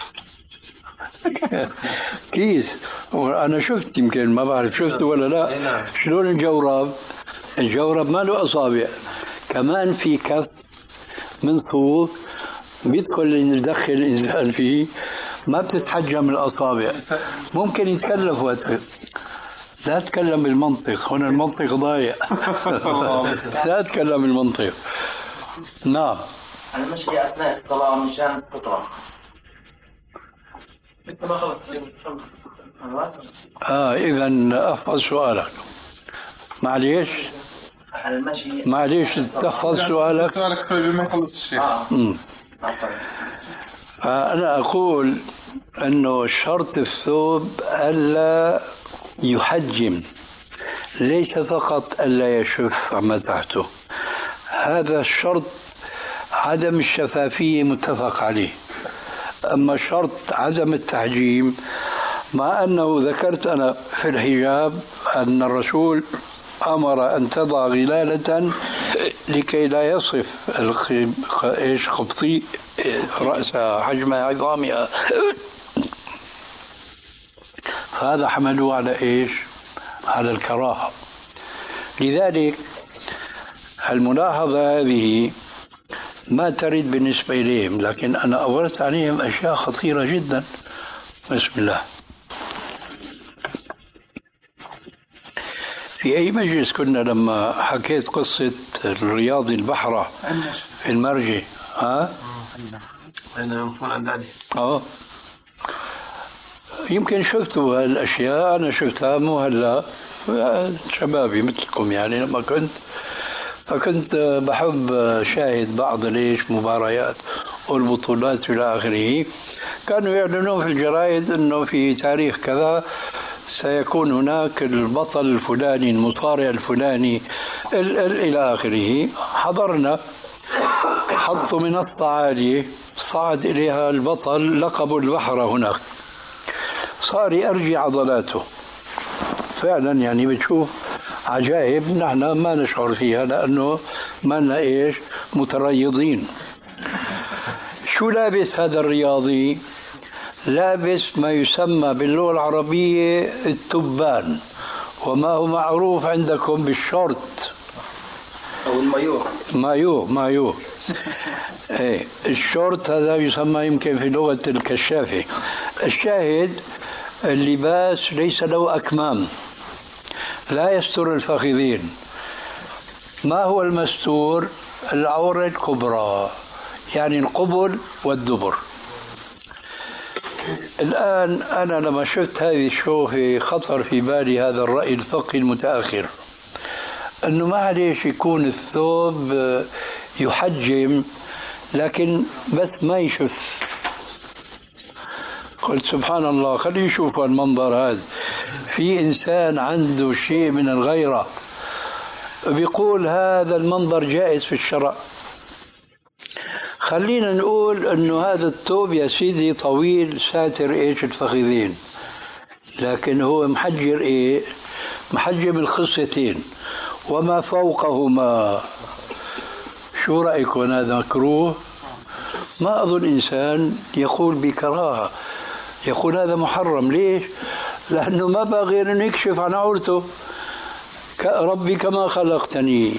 كيس. وأنا شفت يمكن ما بعرف شفته ولا لا شلون الجورب، الجورب ما له أصابع، كمان في كف من طوب بيدخل يدخل الإنسان فيه، ما بتتحجم الأصابع. ممكن يتكلف وقت. لا تكلم بالمنطق، هنا المنطق ضايع. لا تكلم بالمنطق. نعم. المشي أثناء الصلاة مشان الفطرة. آه إذا أحفظ سؤالك. معليش المشي معليش تحفظ سؤالك. سؤالك طيب ما يخلص الشيخ. آه. فأنا أقول أنه شرط الثوب ألا يحجم، ليس فقط ألا يشف عما تحته، هذا الشرط عدم الشفافية متفق عليه. أما شرط عدم التحجيم، مع أنه ذكرت أنا في الحجاب أن الرسول أمر أن تضع غلالة لكي لا يصف إيش خبطي رأسها حجم عظامها، فهذا حملوه على إيش؟ على الكراهة. لذلك الملاحظة هذه ما ترد بالنسبة إليهم، لكن أنا أورت عليهم أشياء خطيرة جدا. بسم الله. في أي مجلس كنا لما حكيت قصة الرياضي البحرة في المرجي؟ ها؟ أنا يكون عندي. آه. يمكن شفتوا هالأشياء، أنا شفتها مو هلا، شبابي مثلكم يعني لما كنت، فكنت بحب شاهد بعض ليش مباريات والبطولات إلى آخره. كانوا يعلنون في الجرائد أنه في تاريخ كذا سيكون هناك البطل الفلاني المصارع الفلاني ال ال إلى آخره. حضرنا، حطوا منصة عالية صعد إليها البطل لقب البحر هناك، صار يرجي عضلاته فعلا. يعني بتشوف عجائب نحن ما نشعر فيها لأنه ما لنا إيش متريضين. شو لابس هذا الرياضي؟ لابس ما يسمى باللغة العربية التبان، وما هو معروف عندكم بالشورت أو المايو. مايو مايو ايه الشورت هذا يسمى يمكن في لغة الكشافة. الشاهد اللباس ليس له أكمام، لا يستر الفخذين. ما هو المستور؟ العورة الكبرى، يعني القبل والدبر. الآن أنا لما شفت هذه الشوفة خطر في بالي هذا الرأي الفقهي المتأخر، أنه معليش يكون الثوب يحجم لكن بس ما يشف. قلت سبحان الله، خليه يشوف المنظر هذا. في إنسان عنده شيء من الغيرة بيقول هذا المنظر جائز في الشرع. خلينا نقول أنه هذا الثوب يا سيدي طويل ساتر إيش الفخذين، لكن هو محجر إيه؟ محجم الخصيتين وما فوقهما. شو رأيكم؟ هذا مكروه؟ ما أظن إنسان يقول بكراهة، يقول هذا محرم. ليش؟ لأنه ما بقى غير أن يكشف عن عورته. ربي كما خلقتني.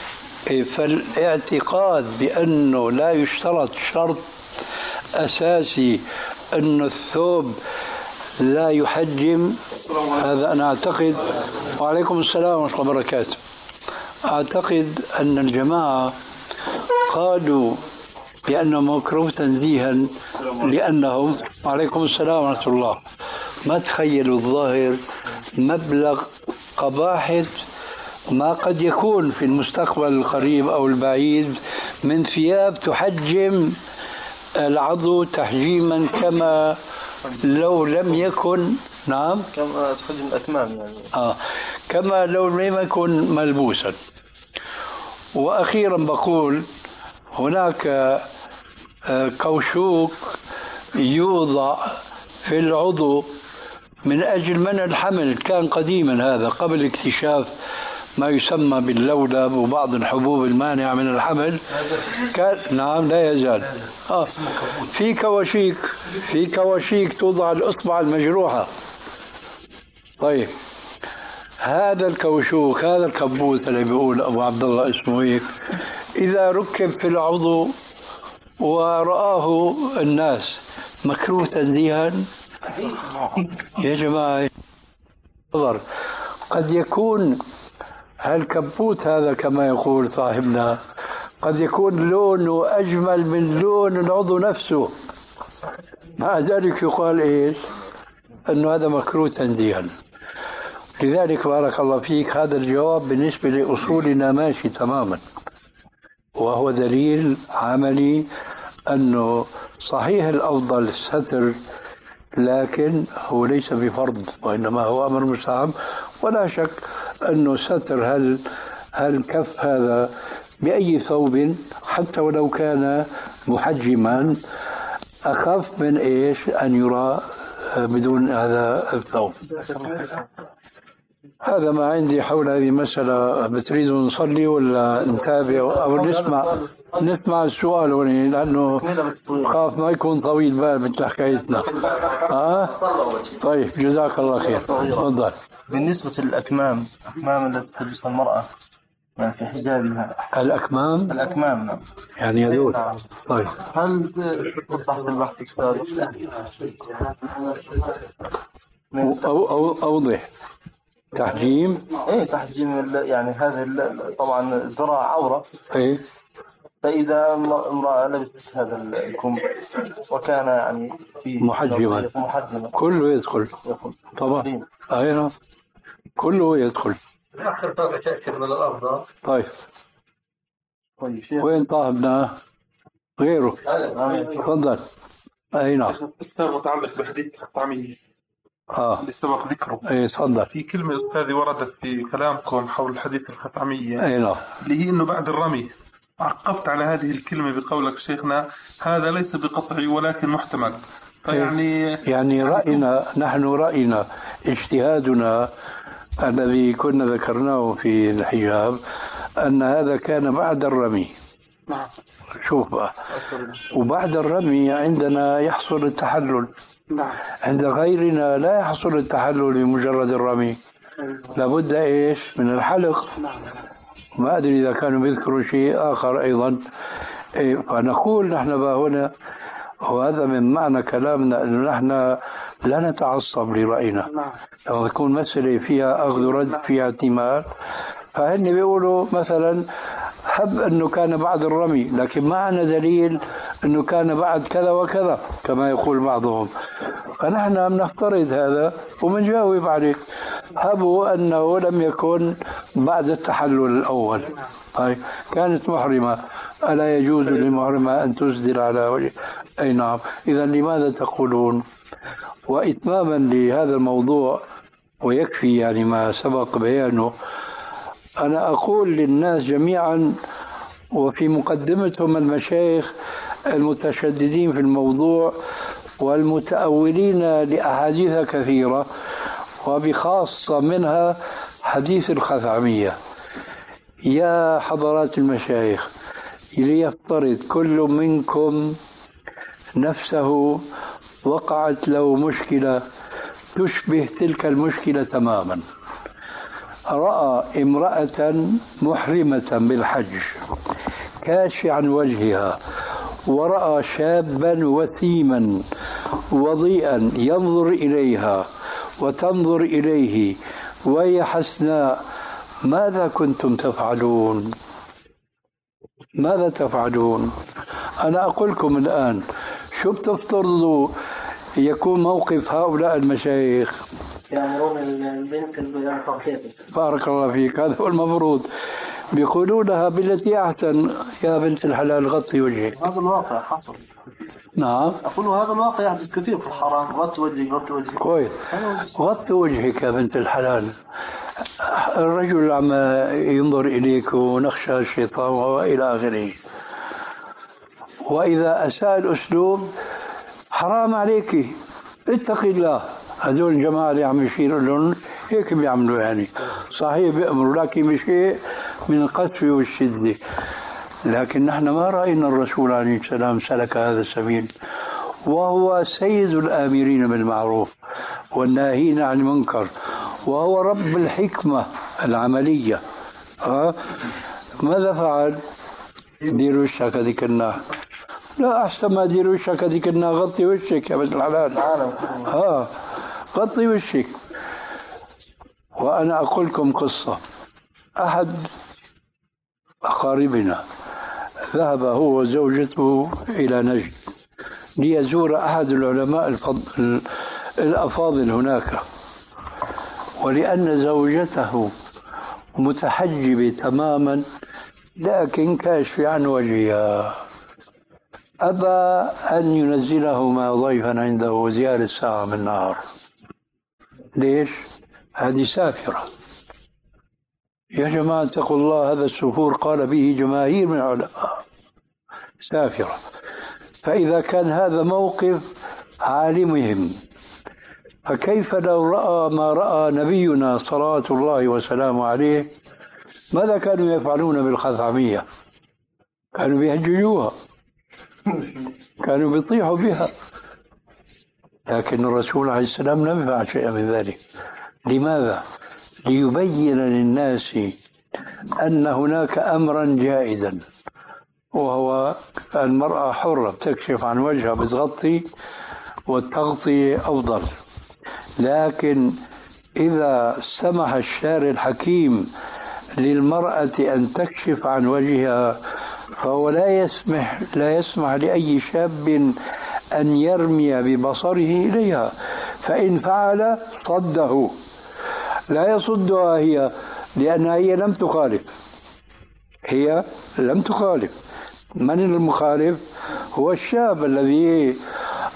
فالاعتقاد بأنه لا يشترط شرط أساسي أن الثوب لا يحجم، هذا أنا أعتقد. وعليكم السلام ورحمة الله وبركاته. أعتقد أن الجماعة قالوا بأنه مكروه تنزيها لأنهم، وعليكم السلام ورحمة الله، ما تخيلوا الظاهر مبلغ قباحة ما قد يكون في المستقبل القريب أو البعيد من ثياب تحجم العضو تحجيما كما لو لم يكن. نعم، كما تحجم الأكمام يعني. آه كما لو لم يكن ملبوسا. وأخيرا بقول هناك كوشوك يوضع في العضو من أجل منع الحمل، كان قديما هذا قبل اكتشاف ما يسمى باللولب وبعض الحبوب المانعة من الحمل. كان نعم لا يزال آه. في كواشيك في كواشيك توضع الإصبع المجروحة. طيب هذا الكوشوك، هذا الكبوت اللي بيقول أبو عبد الله اسمه هيك، إذا ركب في العضو ورآه الناس مكروه تنزيها يا جماعة. قد يكون هالكبوت هذا كما يقول صاحبنا قد يكون لونه أجمل من لون العضو نفسه، مع ذلك يقال إيش؟ أنه هذا مكروه تنزيها. لذلك بارك الله فيك هذا الجواب بالنسبة لأصولنا ماشي تماما، وهو دليل عملي أنه صحيح الأفضل الستر، لكن هو ليس بفرض وإنما هو أمر مستحب. ولا شك أنه ستر هل هالكف هذا بأي ثوب حتى ولو كان محجما أخف من إيش أن يرى بدون هذا الثوب. هذا ما عندي حول هذه المسألة. بتريدوا نصلي ولا نتابع أو نسمع نسمع السؤال وني، لأنه خاف ما يكون طويل بال مثل حكايتنا. آه؟ طيب جزاك الله خير. تفضل. بالنسبة للأكمام، أكمام التي تلبسها المرأة يعني في حجابها، الأكمام الأكمام نعم، يعني هذول. طيب هل توضح في البحث السابق أو أو أوضح تحجيم؟ ايه تحجيم يعني هذا طبعا الذراع عورة. ايه فإذا امرأة لبست هذا الكم وكان يعني فيه محجما محجما كله يدخل طبعا. أيوة كله يدخل. طيب طيب وين طاهبنا غيره؟ تفضل. أي نعم. أستاذ متعلق بحديث الخثعمية آه اللي سبق ذكره. أي تفضل. في كلمة أستاذي وردت في كلامكم حول الحديث الخثعمية. أي نعم. اللي هي إنه بعد الرمي. عقبت على هذه الكلمة بقولك شيخنا هذا ليس بقطعي ولكن محتمل. فيعني يعني رأينا نحن رأينا اجتهادنا الذي كنا ذكرناه في الحجاب أن هذا كان بعد الرمي. نعم. شوف بقى. وبعد الرمي عندنا يحصل التحلل. نعم. عند غيرنا لا يحصل التحلل بمجرد الرمي. لابد إيش من الحلق. ما أدري إذا كانوا بيذكروا شيء آخر أيضا. فنقول نحن هنا وهذا من معنى كلامنا أنه نحن لا نتعصب لرأينا. لو تكون مسألة فيها أخذ رد فيها احتمال فهن بيقولوا مثلا حب أنه كان بعد الرمي لكن ما عندنا دليل أنه كان بعد كذا وكذا كما يقول بعضهم. فنحن بنفترض هذا وبنجاوب عليه. هبوا أنه لم يكن بعد التحلل الأول. أي كانت محرمة. ألا يجوز للمحرمة أن تسدل على وجه؟ أي نعم. إذا لماذا تقولون؟ وإتماما لهذا الموضوع ويكفي يعني ما سبق بيانه أنا أقول للناس جميعا وفي مقدمتهم المشايخ المتشددين في الموضوع والمتأولين لأحاديث كثيرة وبخاصة منها حديث الخثعمية. يا حضرات المشايخ ليفترض كل منكم نفسه وقعت له مشكلة تشبه تلك المشكلة تماما. رأى امرأة محرمة بالحج كاشف عن وجهها ورأى شابا وثيما وضيئا ينظر إليها وتنظر إليه وهي حسناء. ماذا كنتم تفعلون؟ ماذا تفعلون؟ أنا أقول لكم الآن شو بتفترضوا يكون موقف هؤلاء المشايخ؟ يأمرون البنت بالتغطية. بارك الله فيك. هذا هو المفروض. بيقولوا لها بالتي أحسن يا بنت الحلال غطي وجهك. هذا الواقع حصل. نعم. أقول هذا الواقع يحدث كثير في الحرام. غطي وجهك غطي وجهك. كويس. غطي وجهك يا بنت الحلال. الرجل عم ينظر إليك ونخشى الشيطان وإلى آخره. وإذا أساء الأسلوب حرام عليك اتقي الله. هذول الجماعة اللي عم يشيروا لهم هيك بيعملوا يعني صحيح بيأمروا لكن بشيء من القسوة والشدة. لكن نحن ما رأينا الرسول عليه السلام سلك هذا السبيل وهو سيد الآمرين بالمعروف والناهين عن المنكر وهو رب الحكمة العملية. ها ماذا فعل؟ دير وشك هذيك النار. لا أحسن ما دير وشك هذيك النار غطي وشك يا بنت الحلال. ها غطي وشك. وأنا أقول لكم قصة. أحد أقاربنا ذهب هو وزوجته إلى نجد ليزور أحد العلماء الفضل الأفاضل هناك. ولأن زوجته متحجبة تماما لكن كاشف عن وجهها أبى أن ينزلهما ضيفا عنده زيارة ساعة من النهار. ليش؟ هذه سافرة. يا جماعة اتقوا الله. هذا السفور قال به جماهير من العلماء سافرة. فإذا كان هذا موقف عالمهم فكيف لو رأى ما رأى نبينا صلوات الله وسلامه عليه؟ ماذا كانوا يفعلون بالخثعمية؟ كانوا بيهججوها كانوا بيطيحوا بها. لكن الرسول عليه السلام لم يفعل شيئا من ذلك. لماذا؟ ليبين للناس أن هناك أمرا جائزا وهو المرأة حرة بتكشف عن وجهها بتغطي والتغطية أفضل. لكن إذا سمح الشارع الحكيم للمرأة أن تكشف عن وجهها فهو لا يسمح لا يسمح لأي شاب أن يرمي ببصره إليها. فإن فعل صده. لا يصدها هي لأنها هي لم تخالف. هي لم تخالف. من المخالف؟ هو الشاب الذي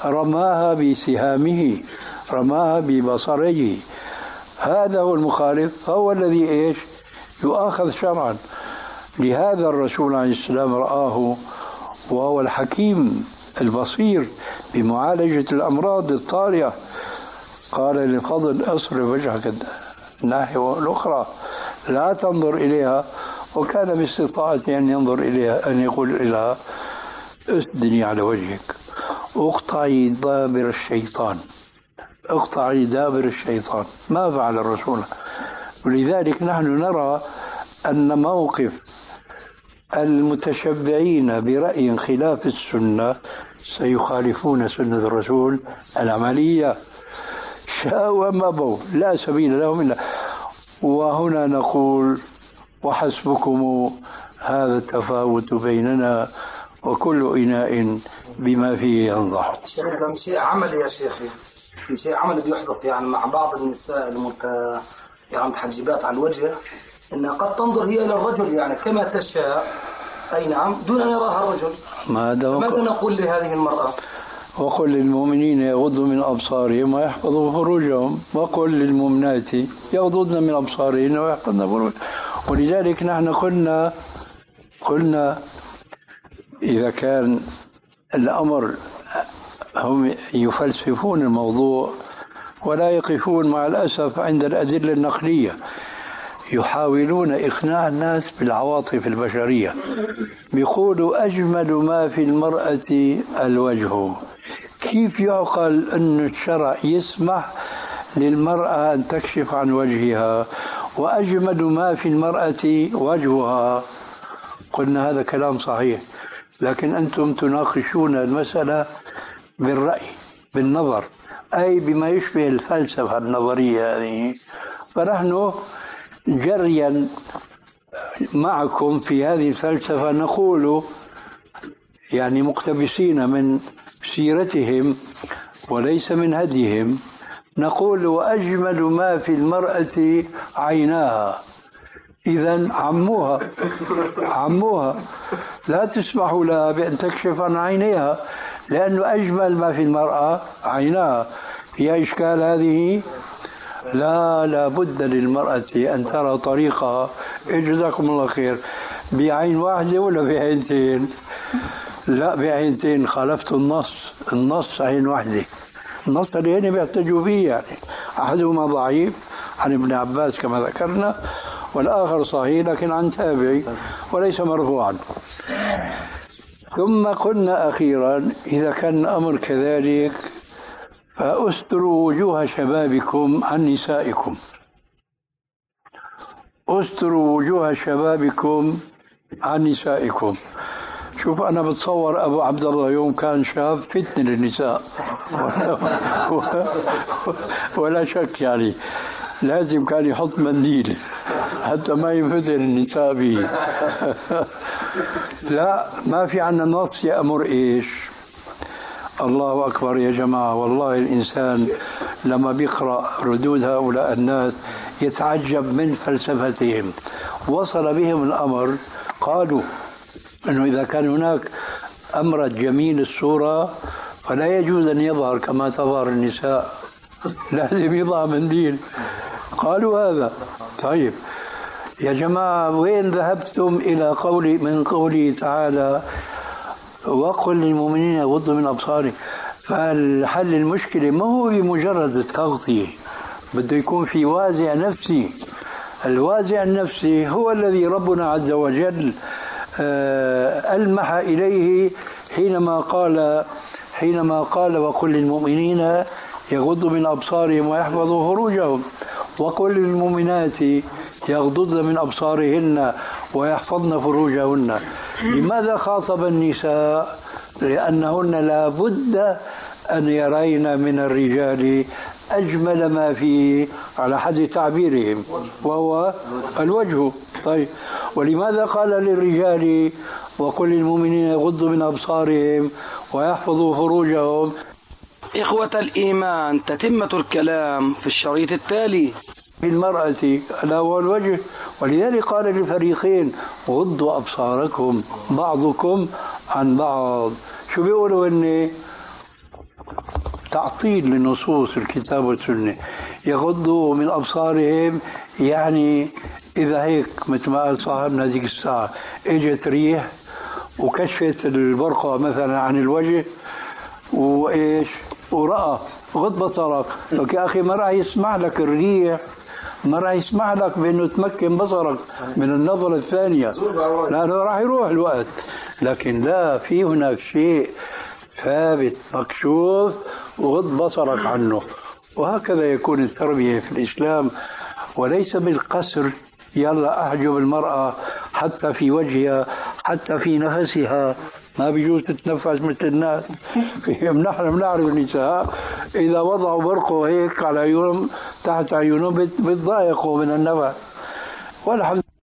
رماها بسهامه، رماها ببصره. هذا هو المخالف، هو الذي إيش يؤاخذ شرعا. لهذا الرسول عليه السلام رآه وهو الحكيم البصير بمعالجة الأمراض الطارئة، قال للفضل اصرف وجهك الناحية الأخرى لا تنظر إليها، وكان باستطاعته أن ينظر إليها، أن يقول لها اسدني على وجهك، اقطعي دابر الشيطان، اقطعي دابر الشيطان. ما فعل الرسول. ولذلك نحن نرى أن موقف المتشبعين برأي خلاف السنة سيخالفون سنة الرسول العملية شاءوا أم أبوا، لا سبيل لهم إلا. وهنا نقول وحسبكم هذا التفاوت بيننا وكل إناء بما فيه ينضح. شيخ شيء عملي يا شيخي، شيء عملي بيحدث يعني مع بعض النساء المت يعني متحجبات عن الوجه، انها قد تنظر هي الى الرجل يعني كما تشاء، اي نعم، دون ان يراها الرجل. ماذا نقول لهذه المرأة؟ وقل للمؤمنين يغضوا من أبصارهم ويحفظوا فروجهم، وقل للمؤمنات يغضضن من أبصارهن ويحفظن فروجهن. ولذلك نحن قلنا قلنا إذا كان الأمر هم يفلسفون الموضوع ولا يقفون مع الأسف عند الأدلة النقلية، يحاولون إقناع الناس بالعواطف البشرية. بيقولوا أجمل ما في المرأة الوجه. كيف يعقل أن الشرع يسمح للمرأة أن تكشف عن وجهها وأجمل ما في المرأة وجهها؟ قلنا هذا كلام صحيح، لكن أنتم تناقشون المسألة بالرأي بالنظر، أي بما يشبه الفلسفة النظرية هذه. فنحن جريا معكم في هذه الفلسفة نقول يعني مقتبسين من سيرتهم وليس من هديهم، نقول وأجمل ما في المرأة عيناها. إذن عموها عموها لا تسمحوا لها بأن تكشف عن عينيها، لأنه أجمل ما في المرأة عيناها. هي إشكال هذه؟ لا لا بد للمرأة أن ترى طريقها، جزاكم الله خير، بعين واحدة ولا بعينتين؟ لا بعينتين، خالفت النص. النص عين واحدة، النص اللي هنا بيحتجوا فيه يعني أحدهما ضعيف عن ابن عباس كما ذكرنا، والآخر صحيح لكن عن تابعي وليس مرفوعا. ثم قلنا أخيرا إذا كان الأمر كذلك فأستروا وجوه شبابكم عن نسائكم، أستروا وجوه شبابكم عن نسائكم. شوف أنا بتصور أبو عبد الله يوم كان شاب فتن للنساء ولا شك يعني لازم كان يحط منديل حتى ما ينفتن النساء به. لا ما في عنا نص يأمر إيش. الله أكبر يا جماعة، والله الإنسان لما بيقرأ ردود هؤلاء الناس يتعجب من فلسفتهم. وصل بهم الأمر قالوا أنه إذا كان هناك أمر جميل الصورة فلا يجوز أن يظهر كما تظهر النساء، لازم يضع منديل. قالوا هذا. طيب يا جماعة وين ذهبتم إلى قولي من قوله تعالى وقل للمؤمنين يغضوا من أبصارهم؟ فالحل المشكلة ما هو بمجرد التغطية، بده يكون في وازع نفسي. الوازع النفسي هو الذي ربنا عز وجل ألمح إليه حينما قال حينما قال وقل للمؤمنين يغضوا من أبصارهم ويحفظوا فروجهم، وقل للمؤمنات يغضضن من أبصارهن ويحفظن فروجهن. لماذا خاطب النساء؟ لأنهن لا بد أن يرين من الرجال أجمل ما فيه على حد تعبيرهم وهو الوجه. طيب ولماذا قال للرجال وقل للمؤمنين يغضوا من أبصارهم ويحفظوا فروجهم؟ إخوة الإيمان، تتمة الكلام في الشريط التالي. في المرأة ألا هو الوجه، ولذلك قال للفريقين غضوا أبصاركم بعضكم عن بعض. شو بيقولوا إني تعطيل لنصوص الكتاب والسنة. يغضوا من أبصارهم، يعني إذا هيك مثل ما قال صاحبنا ذيك الساعة إجت ريح وكشفت البرقع مثلا عن الوجه وإيش ورأى، غض بصرك. لك يا أخي ما راح يسمع لك الريح، ما راح يسمع لك بأنه تمكن بصرك من النظرة الثانية، لأنه راح يروح الوقت. لكن لا، في هناك شيء ثابت مكشوف وغض بصرك عنه. وهكذا يكون التربية في الإسلام، وليس بالقسر يلا أحجب المرأة حتى في وجهها حتى في نفسها، ما بيجوز تتنفس مثل الناس. نحن بنعرف النساء إذا وضعوا برقوا هيك على عيونهم تحت عيونهم بيتضايقوا من النفس. والحمد